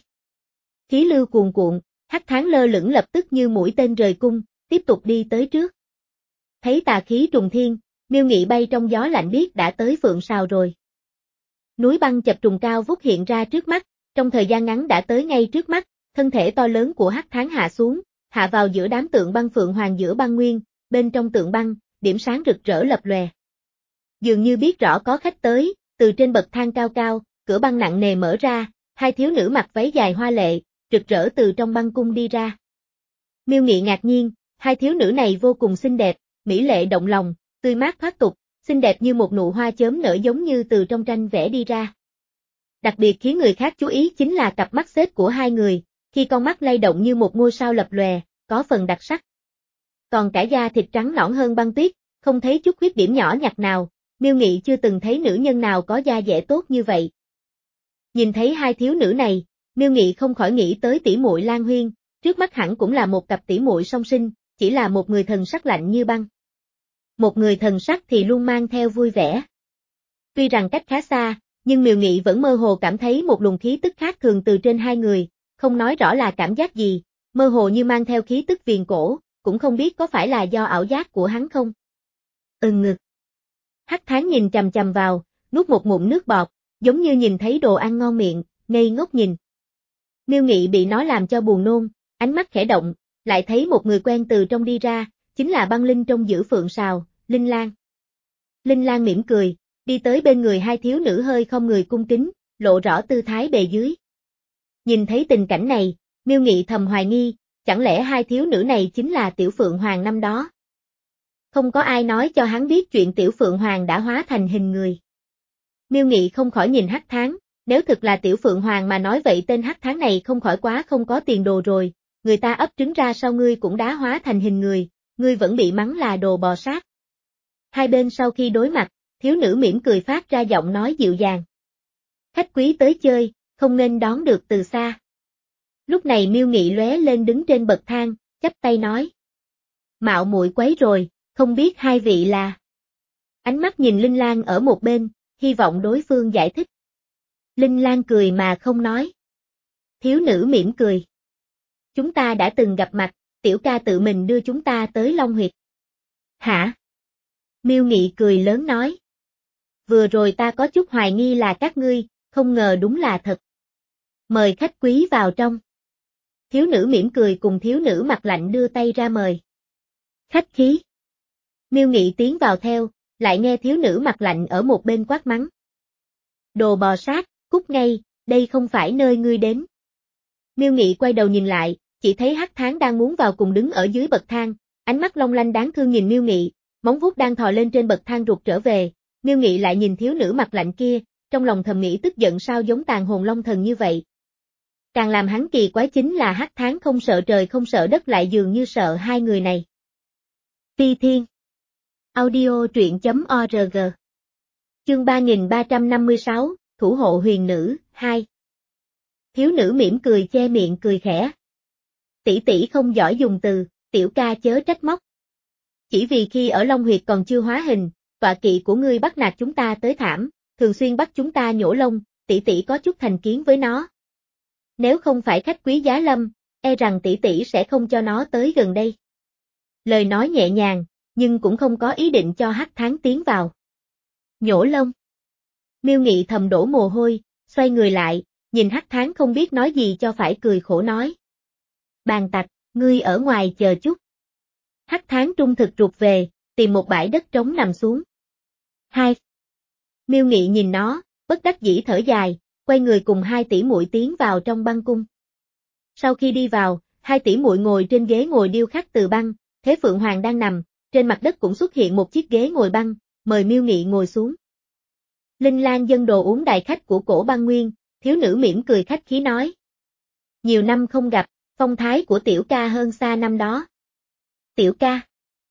Khí lưu cuồn cuộn, Hắc Tháng lơ lửng lập tức như mũi tên rời cung, tiếp tục đi tới trước. Thấy tà khí trùng thiên, Miêu Nghị bay trong gió lạnh biết đã tới Phượng Sào rồi. Núi băng chập trùng cao vút hiện ra trước mắt, trong thời gian ngắn đã tới ngay trước mắt, thân thể to lớn của Hắc Tháng hạ xuống, hạ vào giữa đám tượng băng phượng hoàng giữa băng nguyên, bên trong tượng băng, điểm sáng rực rỡ lập lòe. Dường như biết rõ có khách tới, từ trên bậc thang cao cao, cửa băng nặng nề mở ra, hai thiếu nữ mặc váy dài hoa lệ, rực rỡ từ trong băng cung đi ra. Miêu Nghị ngạc nhiên, hai thiếu nữ này vô cùng xinh đẹp, mỹ lệ động lòng, tươi mát thoát tục, xinh đẹp như một nụ hoa chớm nở giống như từ trong tranh vẽ đi ra. Đặc biệt khiến người khác chú ý chính là cặp mắt xếp của hai người, khi con mắt lay động như một ngôi sao lập lòe, có phần đặc sắc. Còn cả da thịt trắng nõn hơn băng tuyết, không thấy chút khuyết điểm nhỏ nhặt nào, Miêu Nghị chưa từng thấy nữ nhân nào có da dẻ tốt như vậy. Nhìn thấy hai thiếu nữ này, Miêu Nghị không khỏi nghĩ tới tỷ muội Lan Huyên, trước mắt hẳn cũng là một cặp tỷ muội song sinh, chỉ là một người thần sắc lạnh như băng. Một người thần sắc thì luôn mang theo vui vẻ. Tuy rằng cách khá xa, nhưng Miêu Nghị vẫn mơ hồ cảm thấy một luồng khí tức khác thường từ trên hai người, không nói rõ là cảm giác gì, mơ hồ như mang theo khí tức viền cổ, cũng không biết có phải là do ảo giác của hắn không. Ừm ngực. Hắc Tháng nhìn chằm chằm vào, nuốt một ngụm nước bọt, giống như nhìn thấy đồ ăn ngon miệng, ngây ngốc nhìn. Miêu Nghị bị nó làm cho buồn nôn, ánh mắt khẽ động, lại thấy một người quen từ trong đi ra, chính là băng linh trong giữ phượng sào, Linh Lan. Linh Lan mỉm cười, đi tới bên người hai thiếu nữ hơi không người cung kính, lộ rõ tư thái bề dưới. Nhìn thấy tình cảnh này, Miêu Nghị thầm hoài nghi, chẳng lẽ hai thiếu nữ này chính là Tiểu Phượng Hoàng năm đó? Không có ai nói cho hắn biết chuyện Tiểu Phượng Hoàng đã hóa thành hình người. Miêu Nghị không khỏi nhìn Hắc Thán, nếu thực là Tiểu Phượng Hoàng mà nói vậy tên Hắc Thán này không khỏi quá không có tiền đồ rồi, người ta ấp trứng ra sau ngươi cũng đã hóa thành hình người, ngươi vẫn bị mắng là đồ bò sát. Hai bên sau khi đối mặt, thiếu nữ mỉm cười phát ra giọng nói dịu dàng. Khách quý tới chơi, không nên đón được từ xa. Lúc này Miêu Nghị lóe lên đứng trên bậc thang, chắp tay nói. Mạo muội quấy rồi, không biết hai vị là. Ánh mắt nhìn Linh Lan ở một bên, hy vọng đối phương giải thích. Linh Lan cười mà không nói. Thiếu nữ mỉm cười. Chúng ta đã từng gặp mặt, tiểu ca tự mình đưa chúng ta tới Long Huyệt. Hả? Miêu Nghị cười lớn nói. Vừa rồi ta có chút hoài nghi là các ngươi, không ngờ đúng là thật. Mời khách quý vào trong. Thiếu nữ mỉm cười cùng thiếu nữ mặt lạnh đưa tay ra mời. Khách khí. Miêu Nghị tiến vào theo, lại nghe thiếu nữ mặt lạnh ở một bên quát mắng. Đồ bò sát, cút ngay, đây không phải nơi ngươi đến. Miêu Nghị quay đầu nhìn lại, chỉ thấy Hắc Thán đang muốn vào cùng đứng ở dưới bậc thang, ánh mắt long lanh đáng thương nhìn Miêu Nghị, móng vuốt đang thò lên trên bậc thang rụt trở về. Miêu Nghị lại nhìn thiếu nữ mặt lạnh kia, trong lòng thầm nghĩ tức giận sao giống tàn hồn long thần như vậy. Càng làm hắn kỳ quái chính là Hắc Thán không sợ trời không sợ đất lại dường như sợ hai người này. Phi Thiên Audio truyện chấm org Chương ba nghìn ba trăm năm mươi sáu, Thủ hộ huyền nữ, hai. Thiếu nữ mỉm cười che miệng cười khẽ. Tỷ tỷ không giỏi dùng từ, tiểu ca chớ trách móc. Chỉ vì khi ở Long Huyệt còn chưa hóa hình, tọa kỵ của ngươi bắt nạt chúng ta tới thảm, thường xuyên bắt chúng ta nhổ lông, tỷ tỷ có chút thành kiến với nó. Nếu không phải khách quý giá lâm, e rằng tỷ tỷ sẽ không cho nó tới gần đây. Lời nói nhẹ nhàng, nhưng cũng không có ý định cho Hắc Thán tiến vào. Nhổ lông. Miêu Nghị thầm đổ mồ hôi, xoay người lại, nhìn Hắc Thán không biết nói gì cho phải cười khổ nói. Bàn tặc, ngươi ở ngoài chờ chút. Hắc Thán trung thực rụt về, tìm một bãi đất trống nằm xuống. Hai. Miêu Nghị nhìn nó, bất đắc dĩ thở dài, quay người cùng hai tỷ muội tiến vào trong băng cung. Sau khi đi vào, hai tỷ muội ngồi trên ghế ngồi điêu khắc từ băng, Thế Phượng Hoàng đang nằm, trên mặt đất cũng xuất hiện một chiếc ghế ngồi băng, mời Miêu Nghị ngồi xuống. Linh Lan dâng đồ uống đại khách của cổ băng nguyên, thiếu nữ mỉm cười khách khí nói. Nhiều năm không gặp, phong thái của tiểu ca hơn xa năm đó. Tiểu ca.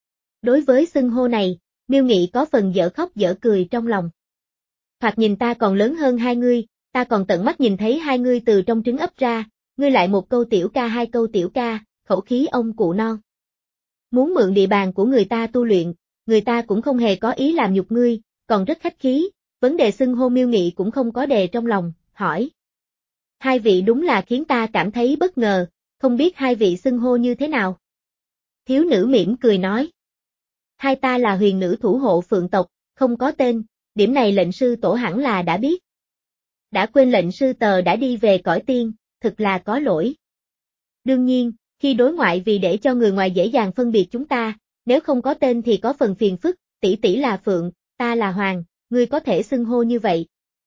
Đối với xưng hô này, Miêu Nghị có phần dở khóc dở cười trong lòng. Thoạt nhìn ta còn lớn hơn hai ngươi, ta còn tận mắt nhìn thấy hai ngươi từ trong trứng ấp ra, ngươi lại một câu tiểu ca hai câu tiểu ca, khẩu khí ông cụ non. Muốn mượn địa bàn của người ta tu luyện, người ta cũng không hề có ý làm nhục ngươi, còn rất khách khí, vấn đề xưng hô Miêu Nghị cũng không có đề trong lòng, hỏi. Hai vị đúng là khiến ta cảm thấy bất ngờ, không biết hai vị xưng hô như thế nào. Thiếu nữ mỉm cười nói. Hai ta là huyền nữ thủ hộ phượng tộc, không có tên, điểm này lệnh sư tổ hẳn là đã biết. Đã quên lệnh sư tờ đã đi về cõi tiên, thực là có lỗi. Đương nhiên, khi đối ngoại vì để cho người ngoài dễ dàng phân biệt chúng ta, nếu không có tên thì có phần phiền phức, tỷ tỷ là Phượng, ta là Hoàng, ngươi có thể xưng hô như vậy.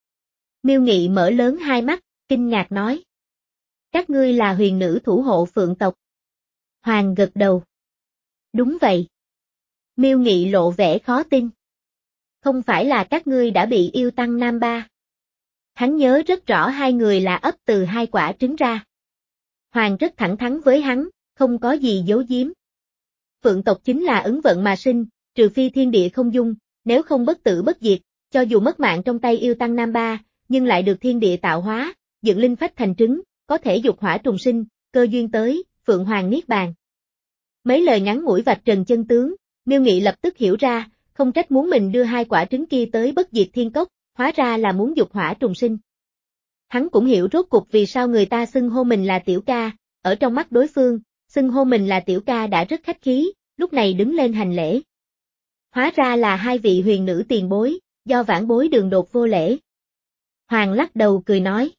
Miêu Nghị mở lớn hai mắt, kinh ngạc nói. Các ngươi là huyền nữ thủ hộ Phượng tộc. Hoàng gật đầu. Đúng vậy. Miêu Nghị lộ vẻ khó tin. Không phải là các ngươi đã bị yêu tăng nam ba. Hắn nhớ rất rõ hai người là ấp từ hai quả trứng ra. Hoàng rất thẳng thắn với hắn, không có gì giấu giếm. Phượng tộc chính là ứng vận mà sinh, trừ phi thiên địa không dung, nếu không bất tử bất diệt, cho dù mất mạng trong tay yêu tăng nam ba, nhưng lại được thiên địa tạo hóa, dựng linh phách thành trứng, có thể dục hỏa trùng sinh, cơ duyên tới, Phượng Hoàng niết bàn. Mấy lời ngắn ngủi vạch trần chân tướng, Miêu Nghị lập tức hiểu ra, không trách muốn mình đưa hai quả trứng kia tới bất diệt thiên cốc, hóa ra là muốn dục hỏa trùng sinh. Hắn cũng hiểu rốt cục vì sao người ta xưng hô mình là tiểu ca, ở trong mắt đối phương, xưng hô mình là tiểu ca đã rất khách khí, lúc này đứng lên hành lễ. Hóa ra là hai vị huyền nữ tiền bối, do vãn bối đường đột vô lễ. Hoàng lắc đầu cười nói.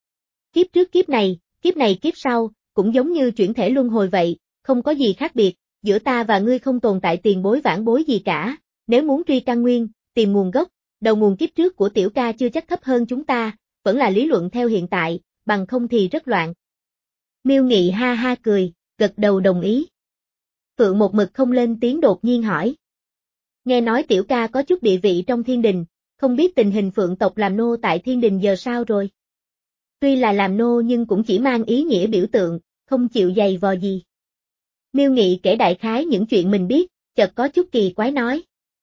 Kiếp trước kiếp này, kiếp này kiếp sau, cũng giống như chuyển thể luân hồi vậy, không có gì khác biệt, giữa ta và ngươi không tồn tại tiền bối vãn bối gì cả, nếu muốn truy căn nguyên, tìm nguồn gốc, đầu nguồn kiếp trước của tiểu ca chưa chắc thấp hơn chúng ta, vẫn là lý luận theo hiện tại, bằng không thì rất loạn. Miêu Nghị ha ha cười, gật đầu đồng ý. Phượng một mực không lên tiếng đột nhiên hỏi. Nghe nói tiểu ca có chút địa vị trong thiên đình, không biết tình hình Phượng tộc làm nô tại thiên đình giờ sao rồi? Tuy là làm nô nhưng cũng chỉ mang ý nghĩa biểu tượng, không chịu giày vò gì. Miêu Nghị kể đại khái những chuyện mình biết, chợt có chút kỳ quái nói.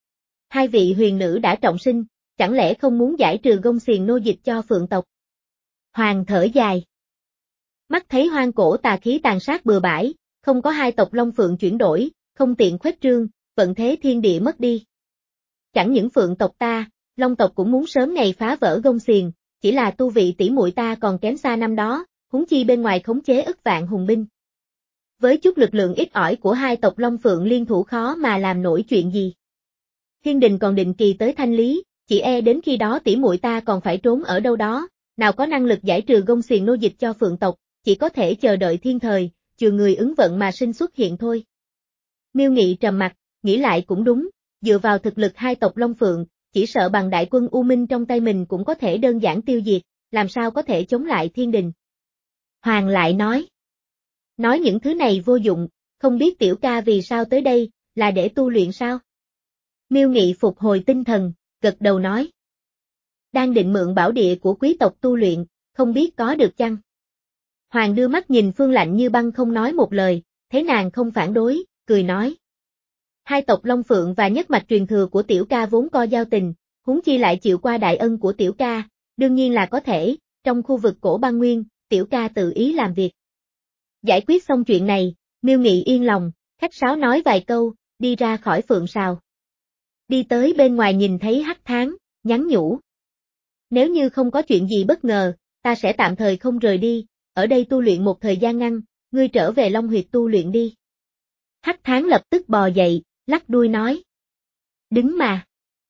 Hai vị huyền nữ đã trọng sinh, chẳng lẽ không muốn giải trừ gông xiềng nô dịch cho Phượng tộc? Hoàng thở dài. Mắt thấy hoang cổ tà khí tàn sát bừa bãi, không có hai tộc Long Phượng chuyển đổi, không tiện khuếch trương, vận thế thiên địa mất đi. Chẳng những Phượng tộc ta, Long tộc cũng muốn sớm ngày phá vỡ gông xiềng, chỉ là tu vị tỷ muội ta còn kém xa năm đó, huống chi bên ngoài khống chế ức vạn hùng binh. Với chút lực lượng ít ỏi của hai tộc Long Phượng liên thủ khó mà làm nổi chuyện gì. Thiên đình còn định kỳ tới thanh lý, chỉ e đến khi đó tỷ muội ta còn phải trốn ở đâu đó, nào có năng lực giải trừ gông xiềng nô dịch cho Phượng tộc, chỉ có thể chờ đợi thiên thời, chừa người ứng vận mà sinh xuất hiện thôi. Miêu Nghị trầm mặt, nghĩ lại cũng đúng, dựa vào thực lực hai tộc Long Phượng, chỉ sợ bằng đại quân U Minh trong tay mình cũng có thể đơn giản tiêu diệt, làm sao có thể chống lại thiên đình. Hoàng lại nói. Nói những thứ này vô dụng, không biết tiểu ca vì sao tới đây, là để tu luyện sao? Miêu Nghị phục hồi tinh thần, gật đầu nói. Đang định mượn bảo địa của quý tộc tu luyện, không biết có được chăng? Hoàng đưa mắt nhìn Phương lạnh như băng không nói một lời, thấy nàng không phản đối, cười nói. Hai tộc Long Phượng và nhất mạch truyền thừa của tiểu ca vốn co giao tình, huống chi lại chịu qua đại ân của tiểu ca, đương nhiên là có thể, trong khu vực cổ băng nguyên, tiểu ca tự ý làm việc. Giải quyết xong chuyện này, Miêu Nghị yên lòng, khách sáo nói vài câu, đi ra khỏi Phượng Sào. Đi tới bên ngoài nhìn thấy Hắc Tháng, nhắn nhủ. Nếu như không có chuyện gì bất ngờ, ta sẽ tạm thời không rời đi, ở đây tu luyện một thời gian ngắn, ngươi trở về Long Huyệt tu luyện đi. Hắc Tháng lập tức bò dậy, lắc đuôi nói. Đứng mà.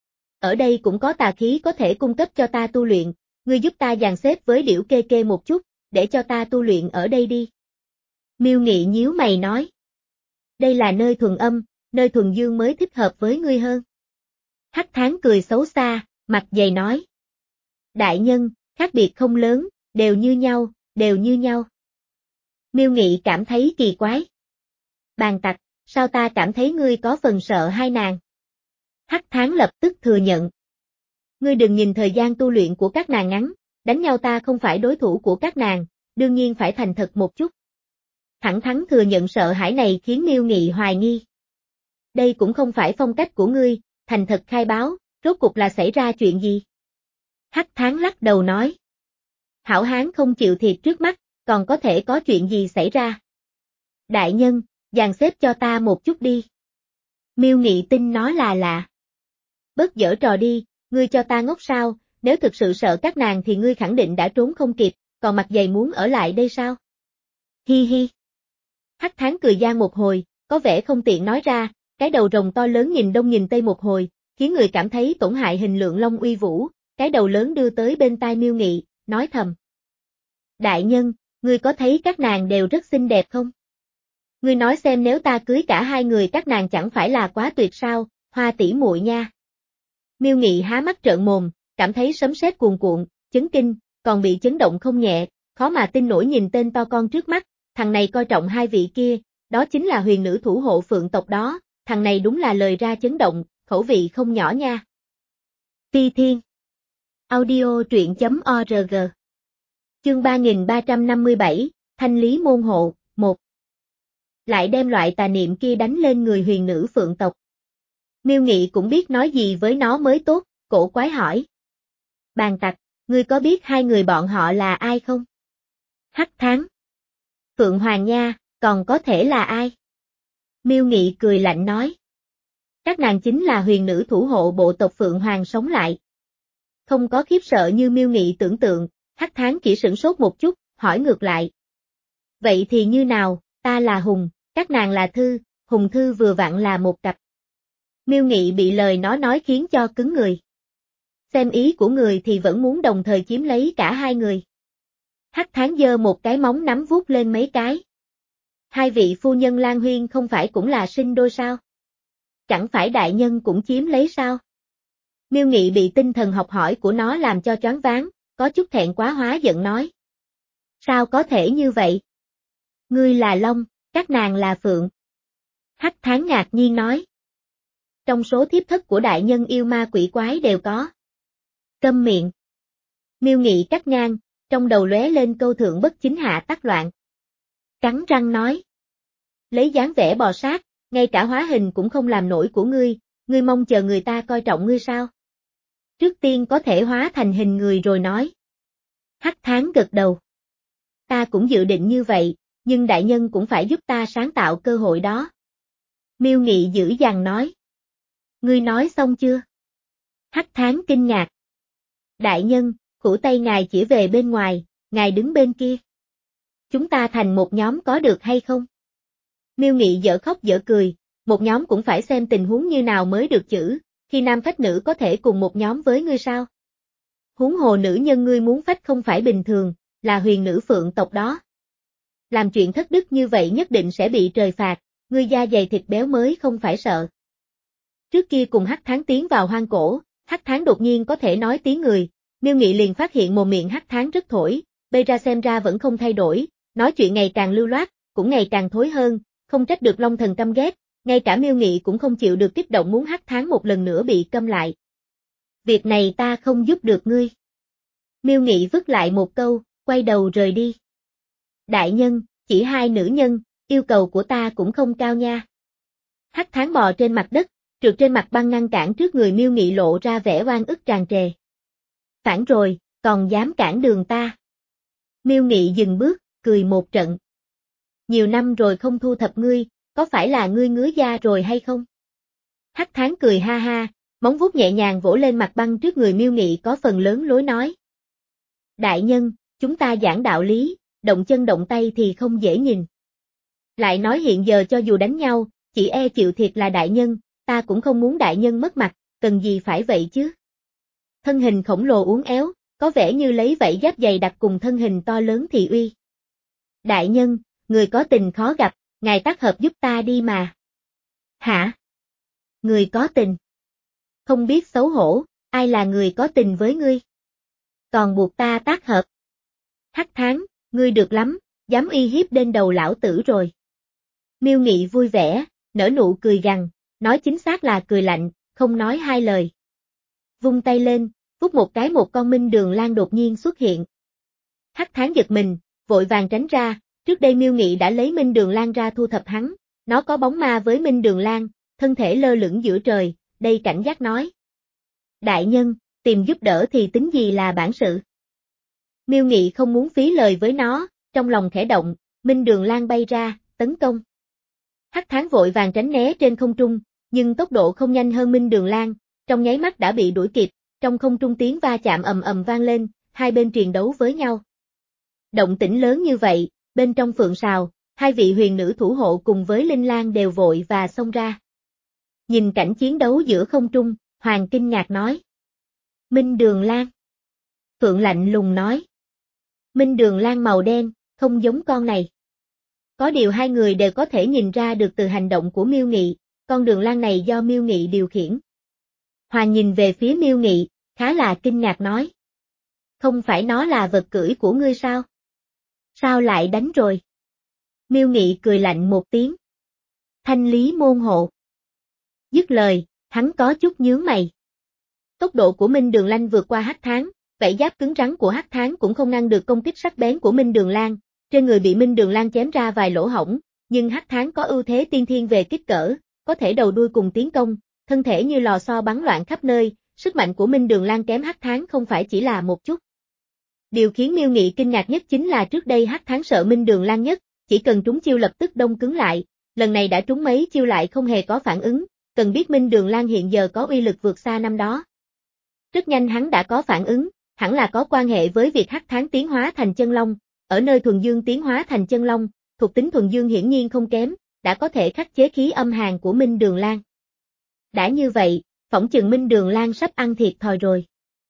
Ở đây cũng có tà khí có thể cung cấp cho ta tu luyện, ngươi giúp ta dàn xếp với Điểu Kê Kê một chút, để cho ta tu luyện ở đây đi. Miêu Nghị nhíu mày nói. Đây là nơi thuần âm, nơi thuần dương mới thích hợp với ngươi hơn. Hắc Tháng cười xấu xa, mặt dày nói. Đại nhân, khác biệt không lớn, đều như nhau, đều như nhau. Miêu Nghị cảm thấy kỳ quái. Bàn tặc, sao ta cảm thấy ngươi có phần sợ hai nàng? Hắc Tháng lập tức thừa nhận. Ngươi đừng nhìn thời gian tu luyện của các nàng ngắn, đánh nhau ta không phải đối thủ của các nàng, đương nhiên phải thành thật một chút. Thẳng thắn thừa nhận sợ hãi này khiến Miêu Nghị hoài nghi. Đây cũng không phải phong cách của ngươi, thành thật khai báo, rốt cuộc là xảy ra chuyện gì? Hắc Tháng lắc đầu nói. Hảo hán không chịu thiệt trước mắt, còn có thể có chuyện gì xảy ra? Đại nhân, dàn xếp cho ta một chút đi. Miêu Nghị tin nó là lạ. Bớt giở trò đi, ngươi cho ta ngốc sao, nếu thực sự sợ các nàng thì ngươi khẳng định đã trốn không kịp, còn mặt dày muốn ở lại đây sao? Hi hi. Hắc Tháng cười gian một hồi, có vẻ không tiện nói ra, cái đầu rồng to lớn nhìn đông nhìn tây một hồi, khiến người cảm thấy tổn hại hình lượng Long Uy Vũ, cái đầu lớn đưa tới bên tai Miêu Nghị, nói thầm. Đại nhân, ngươi có thấy các nàng đều rất xinh đẹp không? Ngươi nói xem nếu ta cưới cả hai người các nàng chẳng phải là quá tuyệt sao, Hoa tỷ muội nha. Miêu Nghị há mắt trợn mồm, cảm thấy sấm sét cuồn cuộn, chấn kinh, còn bị chấn động không nhẹ, khó mà tin nổi nhìn tên to con trước mắt, thằng này coi trọng hai vị kia, đó chính là huyền nữ thủ hộ Phượng tộc đó, thằng này đúng là lời ra chấn động, khẩu vị không nhỏ nha. Ti Thiên Audio truyện chấm org Chương ba nghìn ba trăm năm mươi bảy, Thanh lý môn hộ, một. Lại đem loại tà niệm kia đánh lên người huyền nữ Phượng tộc. Miêu Nghị cũng biết nói gì với nó mới tốt, cổ quái hỏi. Bàn tặc, ngươi có biết hai người bọn họ là ai không? Hắc Tháng. Phượng Hoàng nha, còn có thể là ai? Miêu Nghị cười lạnh nói. Các nàng chính là huyền nữ thủ hộ bộ tộc Phượng Hoàng sống lại. Không có khiếp sợ như Miêu Nghị tưởng tượng, Hắc Tháng chỉ sửng sốt một chút, hỏi ngược lại. Vậy thì như nào, ta là Hùng, các nàng là Thư, Hùng Thư vừa vặn là một cặp. Miêu Nghị bị lời nó nói khiến cho cứng người. Xem ý của người thì vẫn muốn đồng thời chiếm lấy cả hai người. Hắc Tháng giơ một cái móng nắm vuốt lên mấy cái. hai vị phu nhân Lan Huyên không phải cũng là sinh đôi sao? Chẳng phải đại nhân cũng chiếm lấy sao? Miêu Nghị bị tinh thần học hỏi của nó làm cho choáng váng, có chút thẹn quá hóa giận nói. Sao có thể như vậy? Ngươi là Long, các nàng là Phượng. Hắc Tháng ngạc nhiên nói. Trong số thiếp thất của đại nhân yêu ma quỷ quái đều có. Câm miệng. Miêu Nghị cắt ngang, trong đầu lóe lên câu thượng bất chính hạ tắc loạn. Cắn răng nói. Lấy dáng vẻ bò sát, ngay cả hóa hình cũng không làm nổi của ngươi, ngươi mong chờ người ta coi trọng ngươi sao? Trước tiên có thể hóa thành hình người rồi nói. Hắc Tháng gật đầu. Ta cũng dự định như vậy, nhưng đại nhân cũng phải giúp ta sáng tạo cơ hội đó. Miêu Nghị dữ dằn nói. Ngươi nói xong chưa? Hắc Tháng kinh ngạc. Đại nhân, khủ tay ngài chỉ về bên ngoài, ngài đứng bên kia. Chúng ta thành một nhóm có được hay không? Miêu Nghị dở khóc dở cười, một nhóm cũng phải xem tình huống như nào mới được chữ, khi nam phách nữ có thể cùng một nhóm với ngươi sao? Huống hồ nữ nhân ngươi muốn phách không phải bình thường, là huyền nữ phượng tộc đó. Làm chuyện thất đức như vậy nhất định sẽ bị trời phạt, ngươi da dày thịt béo mới không phải sợ. Trước kia cùng Hắc Tháng tiến vào hoang cổ, Hắc Tháng đột nhiên có thể nói tiếng người, Miêu Nghị liền phát hiện mồm miệng Hắc Tháng rất thổi, bây ra xem ra vẫn không thay đổi, nói chuyện ngày càng lưu loát, cũng ngày càng thối hơn, không trách được Long Thần căm ghét, ngay cả Miêu Nghị cũng không chịu được kích động muốn Hắc Tháng một lần nữa bị câm lại. Việc này ta không giúp được ngươi. Miêu Nghị vứt lại một câu, quay đầu rời đi. Đại nhân, chỉ hai nữ nhân, yêu cầu của ta cũng không cao nha. Hắc Tháng bò trên mặt đất, trượt trên mặt băng ngăn cản trước người Miêu Nghị lộ ra vẻ oan ức tràn trề. Phản rồi, còn dám cản đường ta. Miêu Nghị dừng bước, cười một trận. Nhiều năm rồi không thu thập ngươi, có phải là ngươi ngứa da rồi hay không? Hắc Tháng cười ha ha, móng vuốt nhẹ nhàng vỗ lên mặt băng trước người Miêu Nghị có phần lớn lối nói. Đại nhân, chúng ta giảng đạo lý, động chân động tay thì không dễ nhìn. Lại nói hiện giờ cho dù đánh nhau, chỉ e chịu thiệt là đại nhân, ta cũng không muốn đại nhân mất mặt, cần gì phải vậy chứ? Thân hình khổng lồ uốn éo, có vẻ như lấy vảy giáp dày đặc cùng thân hình to lớn thì uy. Đại nhân, người có tình khó gặp, ngài tác hợp giúp ta đi mà. Hả? Người có tình? Không biết xấu hổ, ai là người có tình với ngươi? Còn buộc ta tác hợp. Hắc Tháng, ngươi được lắm, dám uy hiếp đến đầu lão tử rồi. Miêu Nghị vui vẻ, nở nụ cười gằn, nói chính xác là cười lạnh, không nói hai lời. Vung tay lên, vút một cái một con Minh Đường Lan đột nhiên xuất hiện. Hắc Tháng giật mình, vội vàng tránh ra, trước đây Miêu Nghị đã lấy Minh Đường Lan ra thu thập hắn, nó có bóng ma với Minh Đường Lan, thân thể lơ lửng giữa trời, đây cảnh giác nói. Đại nhân, tìm giúp đỡ thì tính gì là bản sự. Miêu Nghị không muốn phí lời với nó, trong lòng khẽ động, Minh Đường Lan bay ra, tấn công. Hắc Tháng vội vàng tránh né trên không trung, nhưng tốc độ không nhanh hơn Minh Đường Lan, trong nháy mắt đã bị đuổi kịp, trong không trung tiếng va chạm ầm ầm vang lên, hai bên triền đấu với nhau. Động tĩnh lớn như vậy, bên trong phượng sào, hai vị huyền nữ thủ hộ cùng với Linh Lan đều vội và xông ra. Nhìn cảnh chiến đấu giữa không trung, Hoàng kinh ngạc nói. Minh Đường Lan. Phượng lạnh lùng nói. Minh Đường Lan màu đen, không giống con này. Có điều hai người đều có thể nhìn ra được từ hành động của Miêu Nghị, con Đường Lan này do Miêu Nghị điều khiển. Hoàng nhìn về phía Miêu Nghị, khá là kinh ngạc nói. Không phải nó là vật cưỡi của ngươi sao? Sao lại đánh rồi? Miêu Nghị cười lạnh một tiếng. Thanh lý môn hộ. Dứt lời, hắn có chút nhướng mày. Tốc độ của Minh Đường Lan vượt qua Hắc Tháng, vảy giáp cứng rắn của Hắc Tháng cũng không ngăn được công kích sắc bén của Minh Đường Lan, trên người bị Minh Đường Lan chém ra vài lỗ hổng, nhưng Hắc Tháng có ưu thế tiên thiên về kích cỡ, có thể đầu đuôi cùng tiến công, thân thể như lò xo bắn loạn khắp nơi, sức mạnh của Minh Đường Lan kém Hắc Tháng không phải chỉ là một chút. Điều khiến Miêu Nghị kinh ngạc nhất chính là trước đây Hắc Tháng sợ Minh Đường Lan nhất, chỉ cần trúng chiêu lập tức đông cứng lại, lần này đã trúng mấy chiêu lại không hề có phản ứng, cần biết Minh Đường Lan hiện giờ có uy lực vượt xa năm đó. Rất nhanh hắn đã có phản ứng, hẳn là có quan hệ với việc Hắc Tháng tiến hóa thành chân long, ở nơi thuần dương tiến hóa thành chân long, thuộc tính thuần dương hiển nhiên không kém, đã có thể khắc chế khí âm hàn của Minh Đường Lan. Đã như vậy, phỏng chừng Minh Đường Lan sắp ăn thiệt thòi rồi.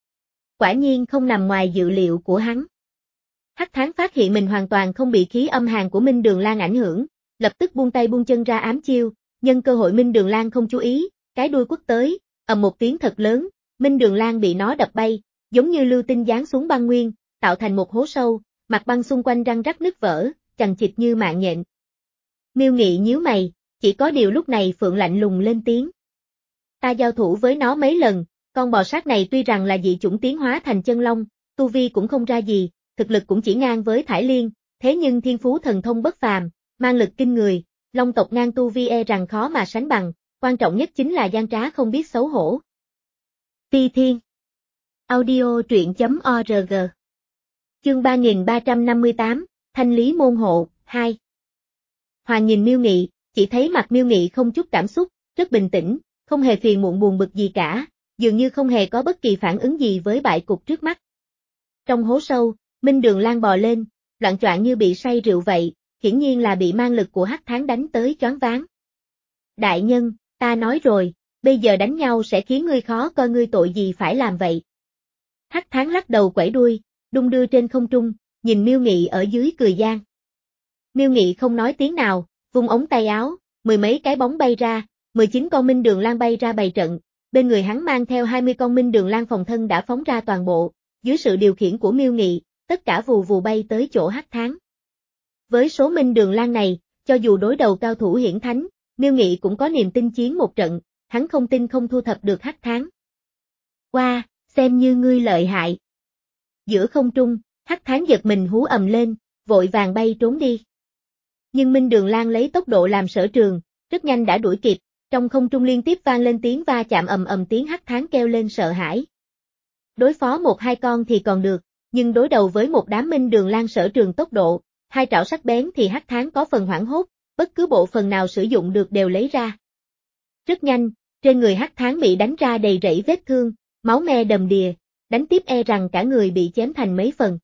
Quả nhiên không nằm ngoài dự liệu của hắn. Hắc Tháng phát hiện mình hoàn toàn không bị khí âm hàn của Minh Đường Lan ảnh hưởng, lập tức buông tay buông chân ra ám chiêu, nhân cơ hội Minh Đường Lan không chú ý, cái đuôi quất tới, ầm một tiếng thật lớn, Minh Đường Lan bị nó đập bay, giống như lưu tinh giáng xuống băng nguyên, tạo thành một hố sâu, mặt băng xung quanh răng rắc nứt vỡ, chằng chịt như mạng nhện. Miêu Nghị nhíu mày, chỉ có điều lúc này Phượng lạnh lùng lên tiếng. Ta giao thủ với nó mấy lần, con bò sát này tuy rằng là dị chủng tiến hóa thành chân long, tu vi cũng không ra gì, thực lực cũng chỉ ngang với Thải Liên, thế nhưng thiên phú thần thông bất phàm, mang lực kinh người, long tộc ngang tu vi e rằng khó mà sánh bằng, quan trọng nhất chính là gian trá không biết xấu hổ. Phi Thiên Audio truyện chấm org Chương ba nghìn ba trăm năm mươi tám, Thanh lý môn hộ, hai. Hoàng nhìn Miêu Nghị, chỉ thấy mặt Miêu Nghị không chút cảm xúc, rất bình tĩnh, không hề phiền muộn buồn bực gì cả, dường như không hề có bất kỳ phản ứng gì với bại cục trước mắt. Trong hố sâu, Minh Đường Lan bò lên, loạng choạng như bị say rượu vậy, hiển nhiên là bị mang lực của hắc tháng đánh tới choáng váng. Đại nhân, ta nói rồi, bây giờ đánh nhau sẽ khiến ngươi khó coi, ngươi tội gì phải làm vậy. Hắc tháng lắc đầu quẩy đuôi, đung đưa trên không trung, nhìn Miêu Nghị ở dưới cười gian. Miêu Nghị không nói tiếng nào, vung ống tay áo, mười mấy cái bóng bay ra, mười chín con Minh Đường Lan bay ra bày trận, bên người hắn mang theo hai mươi con Minh Đường Lan phòng thân đã phóng ra toàn bộ, dưới sự điều khiển của Miêu Nghị, tất cả vù vù bay tới chỗ hắc tháng. Với số Minh Đường Lan này, cho dù đối đầu cao thủ hiển thánh, Miêu Nghị cũng có niềm tin chiến một trận, hắn không tin không thu thập được hắc tháng. Qua, wow, xem như ngươi lợi hại. Giữa không trung, hắc tháng giật mình hú ầm lên, vội vàng bay trốn đi. Nhưng Minh Đường Lan lấy tốc độ làm sở trường, rất nhanh đã đuổi kịp, trong không trung liên tiếp vang lên tiếng va chạm ầm ầm, tiếng hắc tháng kêu lên sợ hãi. Đối phó một hai con thì còn được, nhưng đối đầu với một đám Minh Đường Lan sở trường tốc độ, hai trảo sắc bén thì hắc tháng có phần hoảng hốt, bất cứ bộ phận nào sử dụng được đều lấy ra. Rất nhanh, trên người hắc tháng bị đánh ra đầy rẫy vết thương, máu me đầm đìa, đánh tiếp e rằng cả người bị chém thành mấy phần.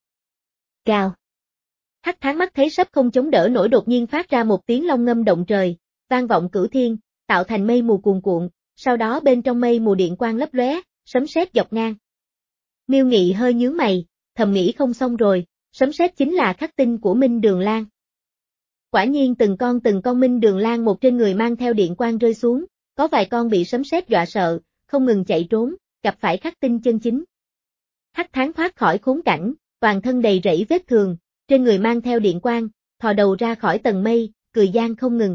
Cào. Hắc tháng mắt thấy sắp không chống đỡ nổi, đột nhiên phát ra một tiếng long ngâm động trời, vang vọng cửu thiên, tạo thành mây mù cuồn cuộn, sau đó bên trong mây mù điện quang lấp lóe, sấm sét dọc ngang. Miêu Nghị hơi nhướng mày, thầm nghĩ không xong rồi, sấm sét chính là khắc tinh của Minh Đường Lan. Quả nhiên từng con từng con Minh Đường Lan một trên người mang theo điện quang rơi xuống, có vài con bị sấm sét dọa sợ, không ngừng chạy trốn, gặp phải khắc tinh chân chính. Hắc tháng thoát khỏi khốn cảnh, toàn thân đầy rẫy vết thương, trên người mang theo điện quang, thò đầu ra khỏi tầng mây, cười gian không ngừng.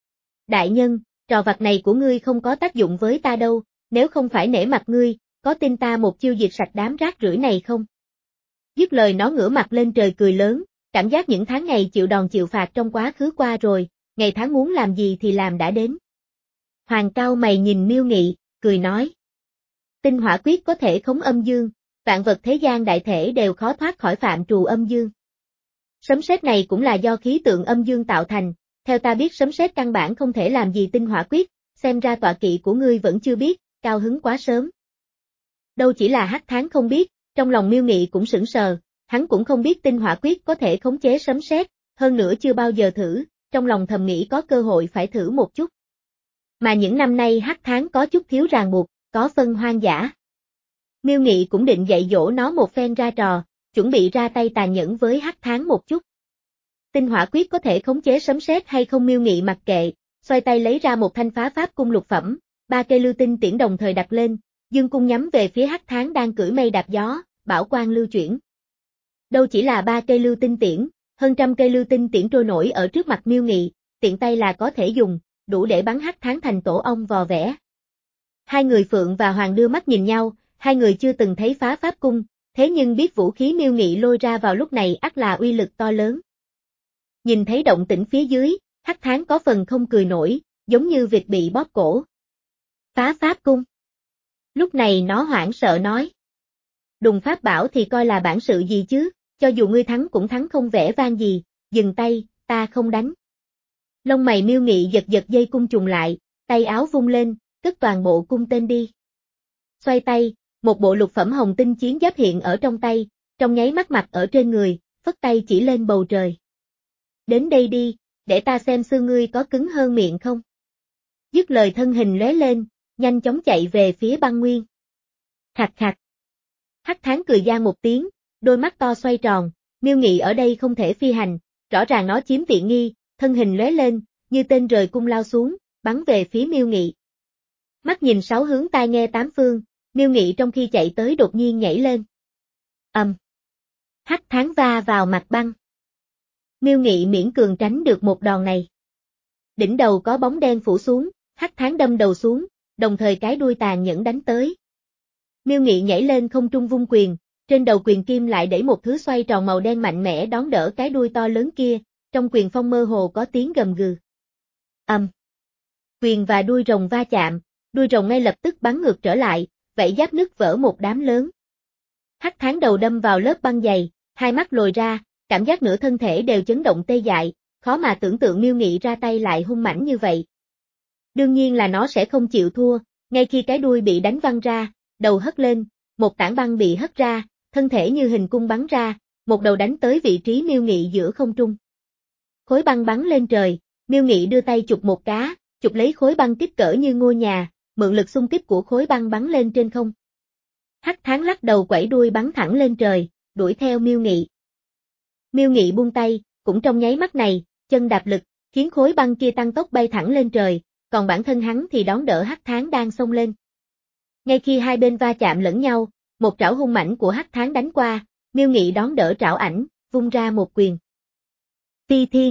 Đại nhân, trò vặt này của ngươi không có tác dụng với ta đâu, nếu không phải nể mặt ngươi, có tin ta một chiêu diệt sạch đám rác rưởi này không? Dứt lời nó ngửa mặt lên trời cười lớn, cảm giác những tháng ngày chịu đòn chịu phạt trong quá khứ qua rồi, ngày tháng muốn làm gì thì làm đã đến. Hoàng cao mày nhìn Miêu Nghị, cười nói. Tinh hỏa quyết có thể khống âm dương, vạn vật thế gian đại thể đều khó thoát khỏi phạm trù âm dương. Sấm sét này cũng là do khí tượng âm dương tạo thành, theo ta biết sấm sét căn bản không thể làm gì tinh hỏa quyết, xem ra tọa kỵ của ngươi vẫn chưa biết, cao hứng quá sớm. Đâu chỉ là hắc tháng không biết, trong lòng Miêu Nghị cũng sững sờ, hắn cũng không biết tinh hỏa quyết có thể khống chế sấm sét, hơn nữa chưa bao giờ thử, trong lòng thầm nghĩ có cơ hội phải thử một chút. Mà những năm nay hắc tháng có chút thiếu ràng buộc, có phân hoang dã. Miêu Nghị cũng định dạy dỗ nó một phen ra trò, chuẩn bị ra tay tàn nhẫn với hắc tháng một chút. Tinh hỏa quyết có thể khống chế sấm sét hay không Miêu Nghị mặc kệ, xoay tay lấy ra một thanh phá pháp cung lục phẩm, ba cây lưu tinh tiễn đồng thời đặt lên, dương cung nhắm về phía hắc tháng đang cưỡi mây đạp gió, bảo quang lưu chuyển. Đâu chỉ là ba cây lưu tinh tiễn, hơn trăm cây lưu tinh tiễn trôi nổi ở trước mặt Miêu Nghị, tiện tay là có thể dùng, đủ để bắn hắc tháng thành tổ ong vò vẽ. Hai người Phượng và Hoàng đưa mắt nhìn nhau, hai người chưa từng thấy phá pháp cung, thế nhưng biết vũ khí Miêu Nghị lôi ra vào lúc này ắt là uy lực to lớn. Nhìn thấy động tĩnh phía dưới, hắc tháng có phần không cười nổi, giống như vịt bị bóp cổ. Phá pháp cung. Lúc này nó hoảng sợ nói. Đùng pháp bảo thì coi là bản sự gì chứ, cho dù ngươi thắng cũng thắng không vẻ vang gì, dừng tay, ta không đánh. Lông mày Miêu Nghị giật giật dây cung trùng lại, tay áo vung lên, cất toàn bộ cung tên đi. Xoay tay, một bộ lục phẩm hồng tinh chiến giáp hiện ở trong tay, trong nháy mắt mặt ở trên người, phất tay chỉ lên bầu trời. Đến đây đi, để ta xem xương ngươi có cứng hơn miệng không. Dứt lời thân hình lóe lên, nhanh chóng chạy về phía băng nguyên. Khạc khạc. Hắc tháng cười gian một tiếng, đôi mắt to xoay tròn, Miêu Nghị ở đây không thể phi hành, rõ ràng nó chiếm tiện nghi, thân hình lóe lên, như tên rời cung lao xuống, bắn về phía Miêu Nghị. Mắt nhìn sáu hướng tai nghe tám phương, Miêu Nghị trong khi chạy tới đột nhiên nhảy lên. Ầm. Um. Hắc Tháng va vào mặt băng. Miêu Nghị miễn cường tránh được một đòn này. Đỉnh đầu có bóng đen phủ xuống, Hắc Tháng đâm đầu xuống, đồng thời cái đuôi tàn nhẫn đánh tới. Miêu Nghị nhảy lên không trung vung quyền, trên đầu quyền kim lại đẩy một thứ xoay tròn màu đen mạnh mẽ đón đỡ cái đuôi to lớn kia, trong quyền phong mơ hồ có tiếng gầm gừ. Ầm. Um. Quyền và đuôi rồng va chạm, đuôi rồng ngay lập tức bắn ngược trở lại, vảy giáp nứt vỡ một đám lớn. Hắc Tháng đầu đâm vào lớp băng dày, hai mắt lồi ra, cảm giác nửa thân thể đều chấn động tê dại, khó mà tưởng tượng Miêu Nghị ra tay lại hung mãnh như vậy. Đương nhiên là nó sẽ không chịu thua, ngay khi cái đuôi bị đánh văng ra, đầu hất lên, một tảng băng bị hất ra, thân thể như hình cung bắn ra, một đầu đánh tới vị trí Miêu Nghị giữa không trung. Khối băng bắn lên trời, Miêu Nghị đưa tay chụp một cá, chụp lấy khối băng kích cỡ như ngôi nhà, mượn lực xung kích của khối băng bắn lên trên không. Hắc Tháng lắc đầu quẩy đuôi bắn thẳng lên trời, đuổi theo Miêu Nghị. Miêu Nghị buông tay, cũng trong nháy mắt này, chân đạp lực, khiến khối băng kia tăng tốc bay thẳng lên trời, còn bản thân hắn thì đón đỡ Hắc Tháng đang xông lên. Ngay khi hai bên va chạm lẫn nhau, một trảo hung mãnh của Hắc Tháng đánh qua, Miêu Nghị đón đỡ trảo ảnh, vung ra một quyền. Ti Thiên.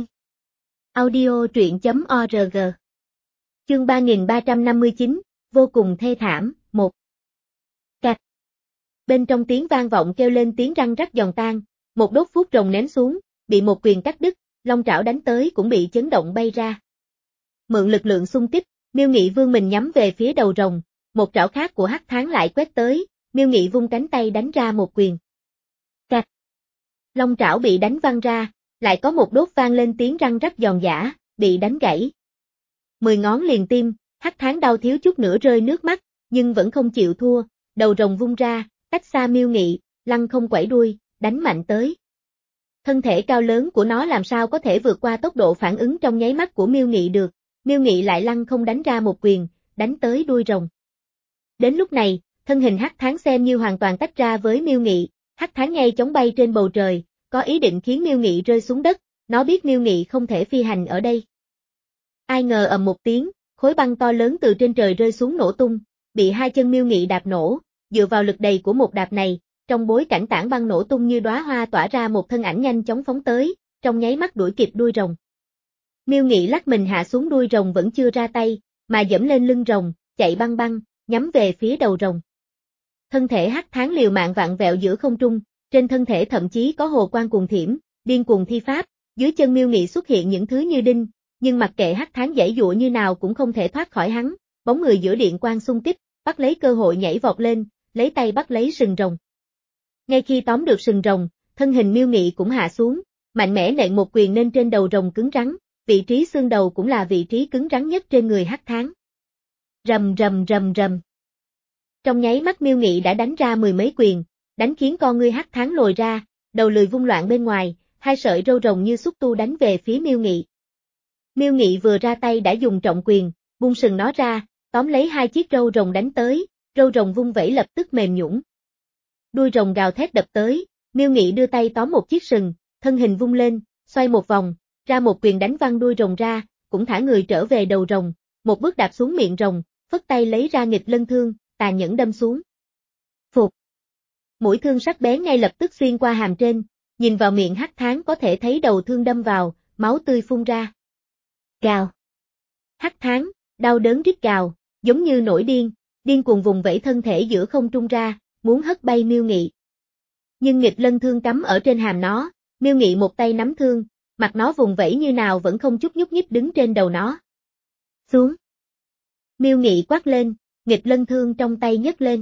Audio truyện chấm org. Chương ba nghìn ba trăm năm mươi chín, vô cùng thê thảm, một. Cạch. Bên trong tiếng vang vọng kêu lên tiếng răng rắc giòn tan, một đốt phút rồng ném xuống, bị một quyền cắt đứt, long trảo đánh tới cũng bị chấn động bay ra. Mượn lực lượng xung kích, Miêu Nghị vươn mình nhắm về phía đầu rồng, một trảo khác của Hắc Tháng lại quét tới, Miêu Nghị vung cánh tay đánh ra một quyền. Cạch. Long trảo bị đánh văng ra, lại có một đốt vang lên tiếng răng rắc giòn giã, bị đánh gãy. Mười ngón liền tim, Hắc Tháng đau thiếu chút nữa rơi nước mắt, nhưng vẫn không chịu thua, đầu rồng vung ra, cách xa Miêu Nghị, lăng không quẩy đuôi, đánh mạnh tới. Thân thể cao lớn của nó làm sao có thể vượt qua tốc độ phản ứng trong nháy mắt của Miêu Nghị được, Miêu Nghị lại lăng không đánh ra một quyền, đánh tới đuôi rồng. Đến lúc này, thân hình Hắc Tháng xem như hoàn toàn tách ra với Miêu Nghị, Hắc Tháng ngay chóng bay trên bầu trời, có ý định khiến Miêu Nghị rơi xuống đất, nó biết Miêu Nghị không thể phi hành ở đây. Ai ngờ ầm một tiếng, khối băng to lớn từ trên trời rơi xuống nổ tung, bị hai chân Miêu Nghị đạp nổ, dựa vào lực đầy của một đạp này, trong bối cảnh tảng băng nổ tung như đóa hoa tỏa ra một thân ảnh nhanh chóng phóng tới, trong nháy mắt đuổi kịp đuôi rồng. Miêu Nghị lắc mình hạ xuống đuôi rồng vẫn chưa ra tay, mà dẫm lên lưng rồng, chạy băng băng, nhắm về phía đầu rồng. Thân thể Hắc Tháng liều mạng vặn vẹo giữa không trung, trên thân thể thậm chí có hồ quang cuồng thiểm, điên cuồng thi pháp, dưới chân Miêu Nghị xuất hiện những thứ như đinh, nhưng mặc kệ Hắc Tháng giãy giụa như nào cũng không thể thoát khỏi hắn, bóng người giữa điện quang xung kích, bắt lấy cơ hội nhảy vọt lên, lấy tay bắt lấy sừng rồng. Ngay khi tóm được sừng rồng, thân hình Miêu Nghị cũng hạ xuống, mạnh mẽ nện một quyền lên trên đầu rồng cứng rắn, vị trí xương đầu cũng là vị trí cứng rắn nhất trên người Hắc Tháng. Rầm rầm rầm rầm. Trong nháy mắt Miêu Nghị đã đánh ra mười mấy quyền, đánh khiến con ngươi Hắc Tháng lồi ra, đầu lười vung loạn bên ngoài, hai sợi râu rồng như xúc tu đánh về phía Miêu Nghị. Miêu Nghị vừa ra tay đã dùng trọng quyền, bung sừng nó ra, tóm lấy hai chiếc râu rồng đánh tới, râu rồng vung vẩy lập tức mềm nhũn. Đuôi rồng gào thét đập tới, Miêu Nghị đưa tay tóm một chiếc sừng, thân hình vung lên, xoay một vòng, ra một quyền đánh văng đuôi rồng ra, cũng thả người trở về đầu rồng, một bước đạp xuống miệng rồng, phất tay lấy ra nghịch lân thương, tàn nhẫn đâm xuống. Phục. Mũi thương sắc bén ngay lập tức xuyên qua hàm trên, nhìn vào miệng Hắc Tháng có thể thấy đầu thương đâm vào, máu tươi phun ra. Gào. Hắc Tháng, đau đớn rít gào, giống như nổi điên, điên cuồng vùng vẫy thân thể giữa không trung ra, muốn hất bay Miêu Nghị. Nhưng nghịch lân thương cắm ở trên hàm nó, Miêu Nghị một tay nắm thương, mặt nó vùng vẫy như nào vẫn không chút nhúc nhích đứng trên đầu nó. Xuống. Miêu Nghị quát lên, nghịch lân thương trong tay nhấc lên.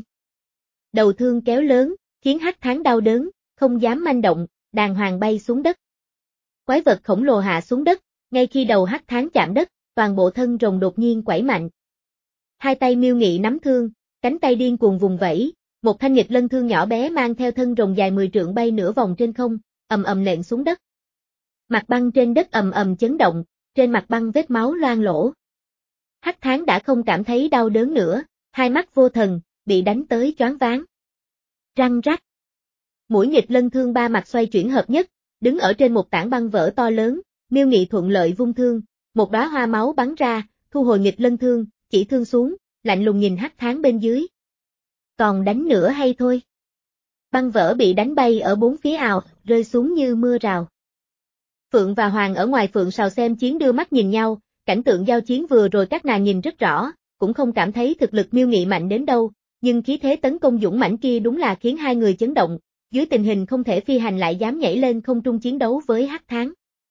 Đầu thương kéo lớn, khiến Hắc Tháng đau đớn, không dám manh động, đàng hoàng bay xuống đất. Quái vật khổng lồ hạ xuống đất, ngay khi đầu Hắc Tháng chạm đất, toàn bộ thân rồng đột nhiên quẩy mạnh. Hai tay Miêu Nghị nắm thương, cánh tay điên cuồng vùng vẫy, một thanh nghịch lân thương nhỏ bé mang theo thân rồng dài mười trượng bay nửa vòng trên không, ầm ầm nện xuống đất. Mặt băng trên đất ầm ầm chấn động, trên mặt băng vết máu loang lỗ. Hắc Tháng đã không cảm thấy đau đớn nữa, hai mắt vô thần, bị đánh tới choáng váng. Răng rắc. Mũi nghịch lân thương ba mặt xoay chuyển hợp nhất, đứng ở trên một tảng băng vỡ to lớn, Miêu Nghị thuận lợi vung thương, một đóa hoa máu bắn ra, thu hồi nghịch lân thương, chỉ thương xuống, lạnh lùng nhìn Hắc Tháng bên dưới. Còn đánh nữa hay thôi? Băng vỡ bị đánh bay ở bốn phía ào, rơi xuống như mưa rào. Phượng và Hoàng ở ngoài Phượng Sào xem chiến đưa mắt nhìn nhau, cảnh tượng giao chiến vừa rồi các nàng nhìn rất rõ, cũng không cảm thấy thực lực Miêu Nghị mạnh đến đâu, nhưng khí thế tấn công dũng mãnh kia đúng là khiến hai người chấn động, dưới tình hình không thể phi hành lại dám nhảy lên không trung chiến đấu với Hắc Tháng.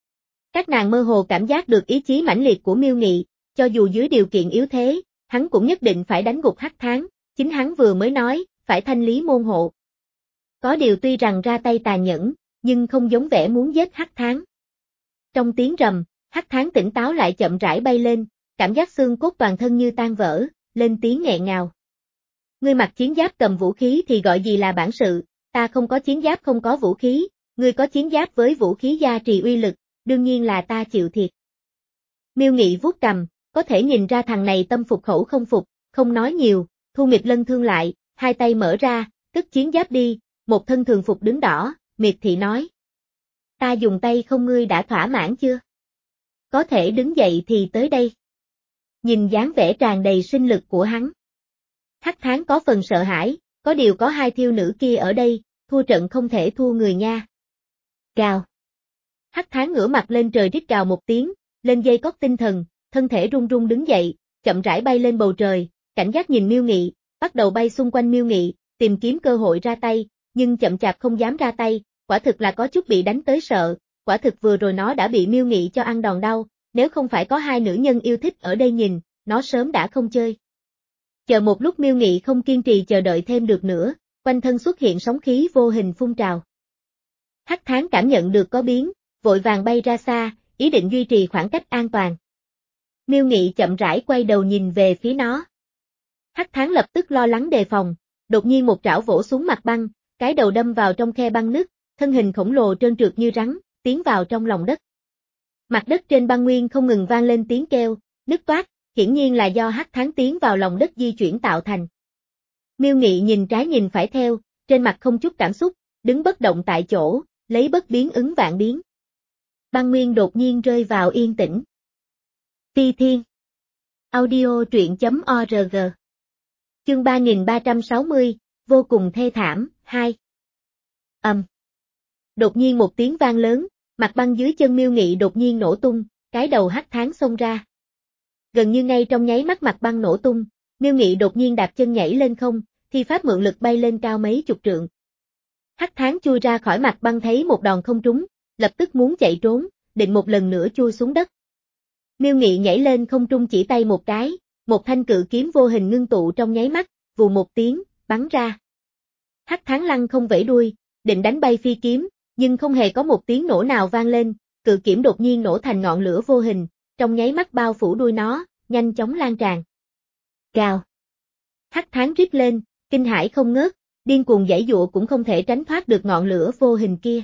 Các nàng mơ hồ cảm giác được ý chí mãnh liệt của Miêu Nghị, cho dù dưới điều kiện yếu thế, hắn cũng nhất định phải đánh gục Hắc Tháng, chính hắn vừa mới nói, phải thanh lý môn hộ. Có điều tuy rằng ra tay tàn nhẫn, nhưng không giống vẻ muốn giết Hắc Tháng. Trong tiếng rầm, Hắc Tháng tỉnh táo lại chậm rãi bay lên, cảm giác xương cốt toàn thân như tan vỡ, lên tiếng nghẹn ngào. Ngươi mặc chiến giáp cầm vũ khí thì gọi gì là bản sự, ta không có chiến giáp không có vũ khí, ngươi có chiến giáp với vũ khí gia trì uy lực, đương nhiên là ta chịu thiệt. Miêu Nghị vuốt cằm, có thể nhìn ra thằng này tâm phục khẩu không phục, không nói nhiều, thu nghịch lân thương lại, hai tay mở ra, cất chiến giáp đi, một thân thường phục đứng đỏ, miệt thị nói. Ta dùng tay không ngươi đã thỏa mãn chưa? Có thể đứng dậy thì tới đây. Nhìn dáng vẻ tràn đầy sinh lực của hắn. Hắc Tháng có phần sợ hãi, có điều có hai thiêu nữ kia ở đây, thua trận không thể thua người nha. Gào. Hắc Tháng ngửa mặt lên trời rít gào một tiếng, lên dây cót tinh thần, thân thể run run đứng dậy, chậm rãi bay lên bầu trời, cảnh giác nhìn Miêu Nghị, bắt đầu bay xung quanh Miêu Nghị, tìm kiếm cơ hội ra tay, nhưng chậm chạp không dám ra tay, quả thực là có chút bị đánh tới sợ, quả thực vừa rồi nó đã bị Miêu Nghị cho ăn đòn đau, nếu không phải có hai nữ nhân yêu thích ở đây nhìn, nó sớm đã không chơi. Chờ một lúc Miêu Nghị không kiên trì chờ đợi thêm được nữa, quanh thân xuất hiện sóng khí vô hình phun trào. Hắc Tháng cảm nhận được có biến, vội vàng bay ra xa, ý định duy trì khoảng cách an toàn. Miêu Nghị chậm rãi quay đầu nhìn về phía nó. Hắc Tháng lập tức lo lắng đề phòng, đột nhiên một trảo vỗ xuống mặt băng, cái đầu đâm vào trong khe băng nứt, thân hình khổng lồ trơn trượt như rắn, tiến vào trong lòng đất. Mặt đất trên băng nguyên không ngừng vang lên tiếng kêu, nứt toác, hiển nhiên là do Hắc Tháng tiến vào lòng đất di chuyển tạo thành. Miêu Nghị nhìn trái nhìn phải theo, trên mặt không chút cảm xúc, đứng bất động tại chỗ, lấy bất biến ứng vạn biến. Băng nguyên đột nhiên rơi vào yên tĩnh. Phi Thiên Audio truyện chấm org Chương ba nghìn ba trăm sáu mươi, vô cùng thê thảm, hai. Ầm. Um. Đột nhiên một tiếng vang lớn, mặt băng dưới chân Miêu Nghị đột nhiên nổ tung, cái đầu Hắc Tháng xông ra. Gần như ngay trong nháy mắt mặt băng nổ tung, Miêu Nghị đột nhiên đạp chân nhảy lên không, thi pháp mượn lực bay lên cao mấy chục trượng. Hắc Tháng chui ra khỏi mặt băng thấy một đòn không trúng, lập tức muốn chạy trốn, định một lần nữa chui xuống đất. Miêu Nghị nhảy lên không trung chỉ tay một cái, một thanh cự kiếm vô hình ngưng tụ trong nháy mắt, vù một tiếng, bắn ra. Hắc Tháng lăng không vẫy đuôi, định đánh bay phi kiếm, nhưng không hề có một tiếng nổ nào vang lên, cự kiếm đột nhiên nổ thành ngọn lửa vô hình, trong nháy mắt bao phủ đuôi nó, nhanh chóng lan tràn. Gào. Hắc Tháng rít lên, kinh hãi không ngớt, điên cuồng giãy giụa cũng không thể tránh thoát được ngọn lửa vô hình kia.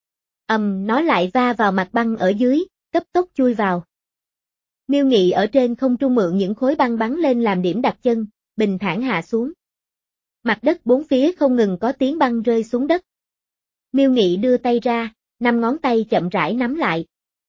Ầm, um, nó lại va vào mặt băng ở dưới, cấp tốc chui vào. Miêu Nghị ở trên không trung mượn những khối băng bắn lên làm điểm đặt chân, bình thản hạ xuống. Mặt đất bốn phía không ngừng có tiếng băng rơi xuống đất. Miêu Nghị đưa tay ra, năm ngón tay chậm rãi nắm lại.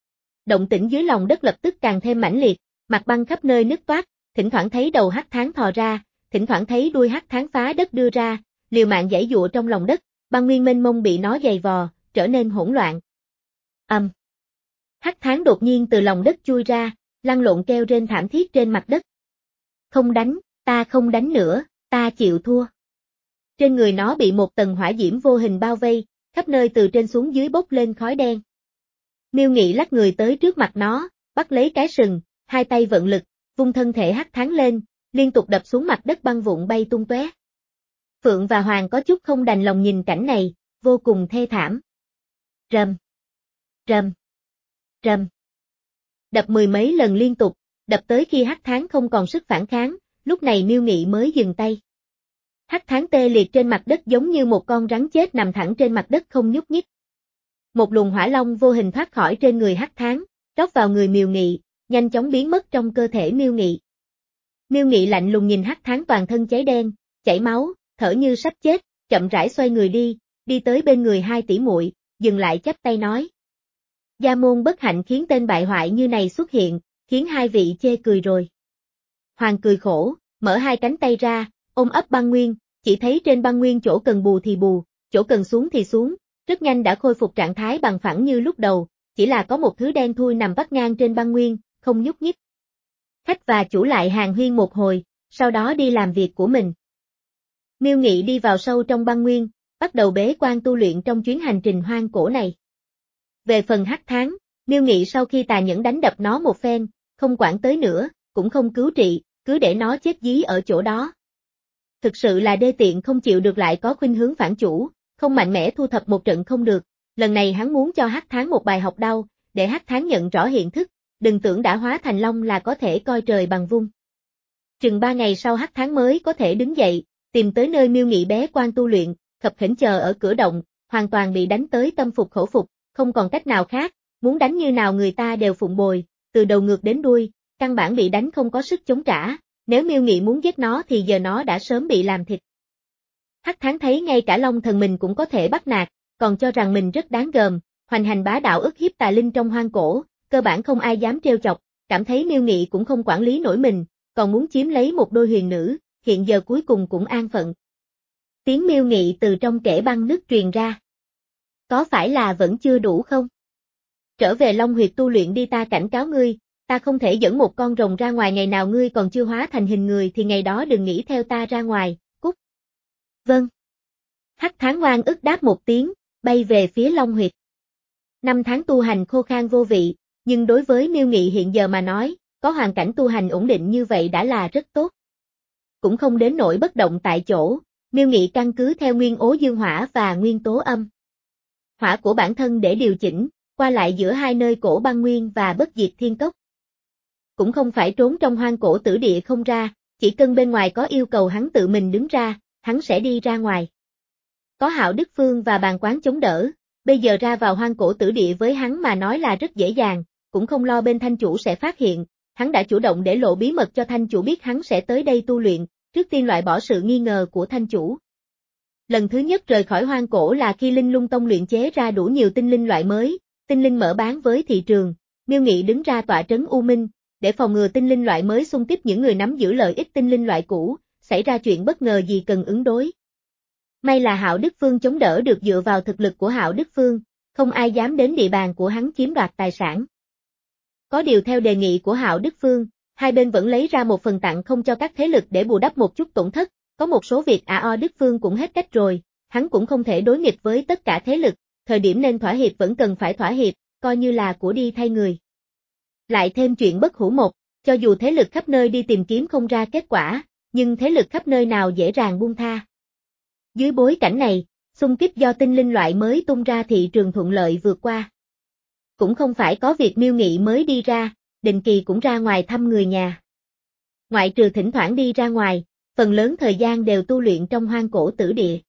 Động tĩnh dưới lòng đất lập tức càng thêm mãnh liệt, mặt băng khắp nơi nứt toác, thỉnh thoảng thấy đầu Hắc Tháng thò ra, thỉnh thoảng thấy đuôi Hắc Tháng phá đất đưa ra, liều mạng giãy giụa trong lòng đất, băng nguyên mênh mông bị nó giày vò, trở nên hỗn loạn. Ầm. Um. Hắc Tháng đột nhiên từ lòng đất chui ra, lăn lộn kêu rên thảm thiết trên mặt đất. Không đánh, ta không đánh nữa, ta chịu thua. Trên người nó bị một tầng hỏa diễm vô hình bao vây, khắp nơi từ trên xuống dưới bốc lên khói đen. Miêu Nghị lắc người tới trước mặt nó, bắt lấy cái sừng, hai tay vận lực, vung thân thể Hắc Tháng lên, liên tục đập xuống mặt đất băng vụn bay tung tóe. Phượng và Hoàng có chút không đành lòng nhìn cảnh này, vô cùng thê thảm. Rầm, rầm, rầm. Đập mười mấy lần liên tục, đập tới khi Hắc Tháng không còn sức phản kháng, lúc này Miêu Nghị mới dừng tay. Hắc Tháng tê liệt trên mặt đất giống như một con rắn chết nằm thẳng trên mặt đất không nhúc nhích. Một luồng hỏa long vô hình thoát khỏi trên người Hắc Tháng, trót vào người Miêu Nghị, nhanh chóng biến mất trong cơ thể Miêu Nghị. Miêu Nghị lạnh lùng nhìn Hắc Tháng toàn thân cháy đen, chảy máu, thở như sắp chết, chậm rãi xoay người đi, đi tới bên người hai tỷ muội, dừng lại chắp tay nói: Gia môn bất hạnh khiến tên bại hoại như này xuất hiện, khiến hai vị chê cười rồi. Hoàng cười khổ, mở hai cánh tay ra, ôm ấp băng nguyên, chỉ thấy trên băng nguyên chỗ cần bù thì bù, chỗ cần xuống thì xuống, rất nhanh đã khôi phục trạng thái bằng phẳng như lúc đầu, chỉ là có một thứ đen thui nằm vắt ngang trên băng nguyên, không nhúc nhích. Khách và chủ lại hàn huyên một hồi, sau đó đi làm việc của mình. Miêu Nghị đi vào sâu trong băng nguyên, bắt đầu bế quan tu luyện trong chuyến hành trình hoang cổ này. Về phần Hắc Tháng, Miêu Nghị sau khi tà nhẫn đánh đập nó một phen, không quản tới nữa, cũng không cứu trị, cứ để nó chết dí ở chỗ đó. Thực sự là đê tiện không chịu được lại có khuynh hướng phản chủ, không mạnh mẽ thu thập một trận không được, lần này hắn muốn cho Hắc Tháng một bài học đau, để Hắc Tháng nhận rõ hiện thức, đừng tưởng đã hóa thành long là có thể coi trời bằng vung. Chừng ba ngày sau Hắc Tháng mới có thể đứng dậy, tìm tới nơi Miêu Nghị bế quan tu luyện, khập khiễng chờ ở cửa động, hoàn toàn bị đánh tới tâm phục khẩu phục, không còn cách nào khác, muốn đánh như nào người ta đều phụng bồi, từ đầu ngược đến đuôi, căn bản bị đánh không có sức chống trả, nếu Miêu Nghị muốn giết nó thì giờ nó đã sớm bị làm thịt. Hắc Tháng thấy ngay cả Long Thần mình cũng có thể bắt nạt, còn cho rằng mình rất đáng gờm, hoành hành bá đạo ức hiếp tà linh trong hoang cổ, cơ bản không ai dám trêu chọc, cảm thấy Miêu Nghị cũng không quản lý nổi mình, còn muốn chiếm lấy một đôi huyền nữ, hiện giờ cuối cùng cũng an phận. Tiếng Miêu Nghị từ trong kẽ băng nước truyền ra. Có phải là vẫn chưa đủ không? Trở về Long Huyệt tu luyện đi, ta cảnh cáo ngươi, ta không thể dẫn một con rồng ra ngoài, ngày nào ngươi còn chưa hóa thành hình người thì ngày đó đừng nghĩ theo ta ra ngoài, cút. Vâng. Hắc Tháng oan ức đáp một tiếng, bay về phía Long Huyệt. Năm tháng tu hành khô khan vô vị, nhưng đối với Miêu Nghị hiện giờ mà nói, có hoàn cảnh tu hành ổn định như vậy đã là rất tốt. Cũng không đến nỗi bất động tại chỗ, Miêu Nghị căn cứ theo nguyên ố dương hỏa và nguyên tố âm hỏa của bản thân để điều chỉnh, qua lại giữa hai nơi cổ băng nguyên và bất diệt thiên cốc. Cũng không phải trốn trong hoang cổ tử địa không ra, chỉ cần bên ngoài có yêu cầu hắn tự mình đứng ra, hắn sẽ đi ra ngoài. Có Hạo Đức Phương và Bàn Quán chống đỡ, bây giờ ra vào hoang cổ tử địa với hắn mà nói là rất dễ dàng, cũng không lo bên thanh chủ sẽ phát hiện, hắn đã chủ động để lộ bí mật cho thanh chủ biết hắn sẽ tới đây tu luyện, trước tiên loại bỏ sự nghi ngờ của thanh chủ. Lần thứ nhất rời khỏi hoang cổ là khi Linh Lung Tông luyện chế ra đủ nhiều tinh linh loại mới, tinh linh mở bán với thị trường, Miêu Nghị đứng ra tọa trấn U Minh, để phòng ngừa tinh linh loại mới xung kích những người nắm giữ lợi ích tinh linh loại cũ, xảy ra chuyện bất ngờ gì cần ứng đối. May là Hạo Đức Phương chống đỡ được, dựa vào thực lực của Hạo Đức Phương, không ai dám đến địa bàn của hắn chiếm đoạt tài sản. Có điều theo đề nghị của Hạo Đức Phương, hai bên vẫn lấy ra một phần tặng không cho các thế lực để bù đắp một chút tổn thất, có một số việc A O Đức Phương cũng hết cách rồi, hắn cũng không thể đối nghịch với tất cả thế lực, thời điểm nên thỏa hiệp vẫn cần phải thỏa hiệp, coi như là của đi thay người. Lại thêm chuyện bất hủ một, cho dù thế lực khắp nơi đi tìm kiếm không ra kết quả, nhưng thế lực khắp nơi nào dễ dàng buông tha. Dưới bối cảnh này, xung kích do tinh linh loại mới tung ra thị trường thuận lợi vượt qua. Cũng không phải có việc Miêu Nghị mới đi ra, định kỳ cũng ra ngoài thăm người nhà. Ngoại trừ thỉnh thoảng đi ra ngoài, phần lớn thời gian đều tu luyện trong hoang cổ tử địa.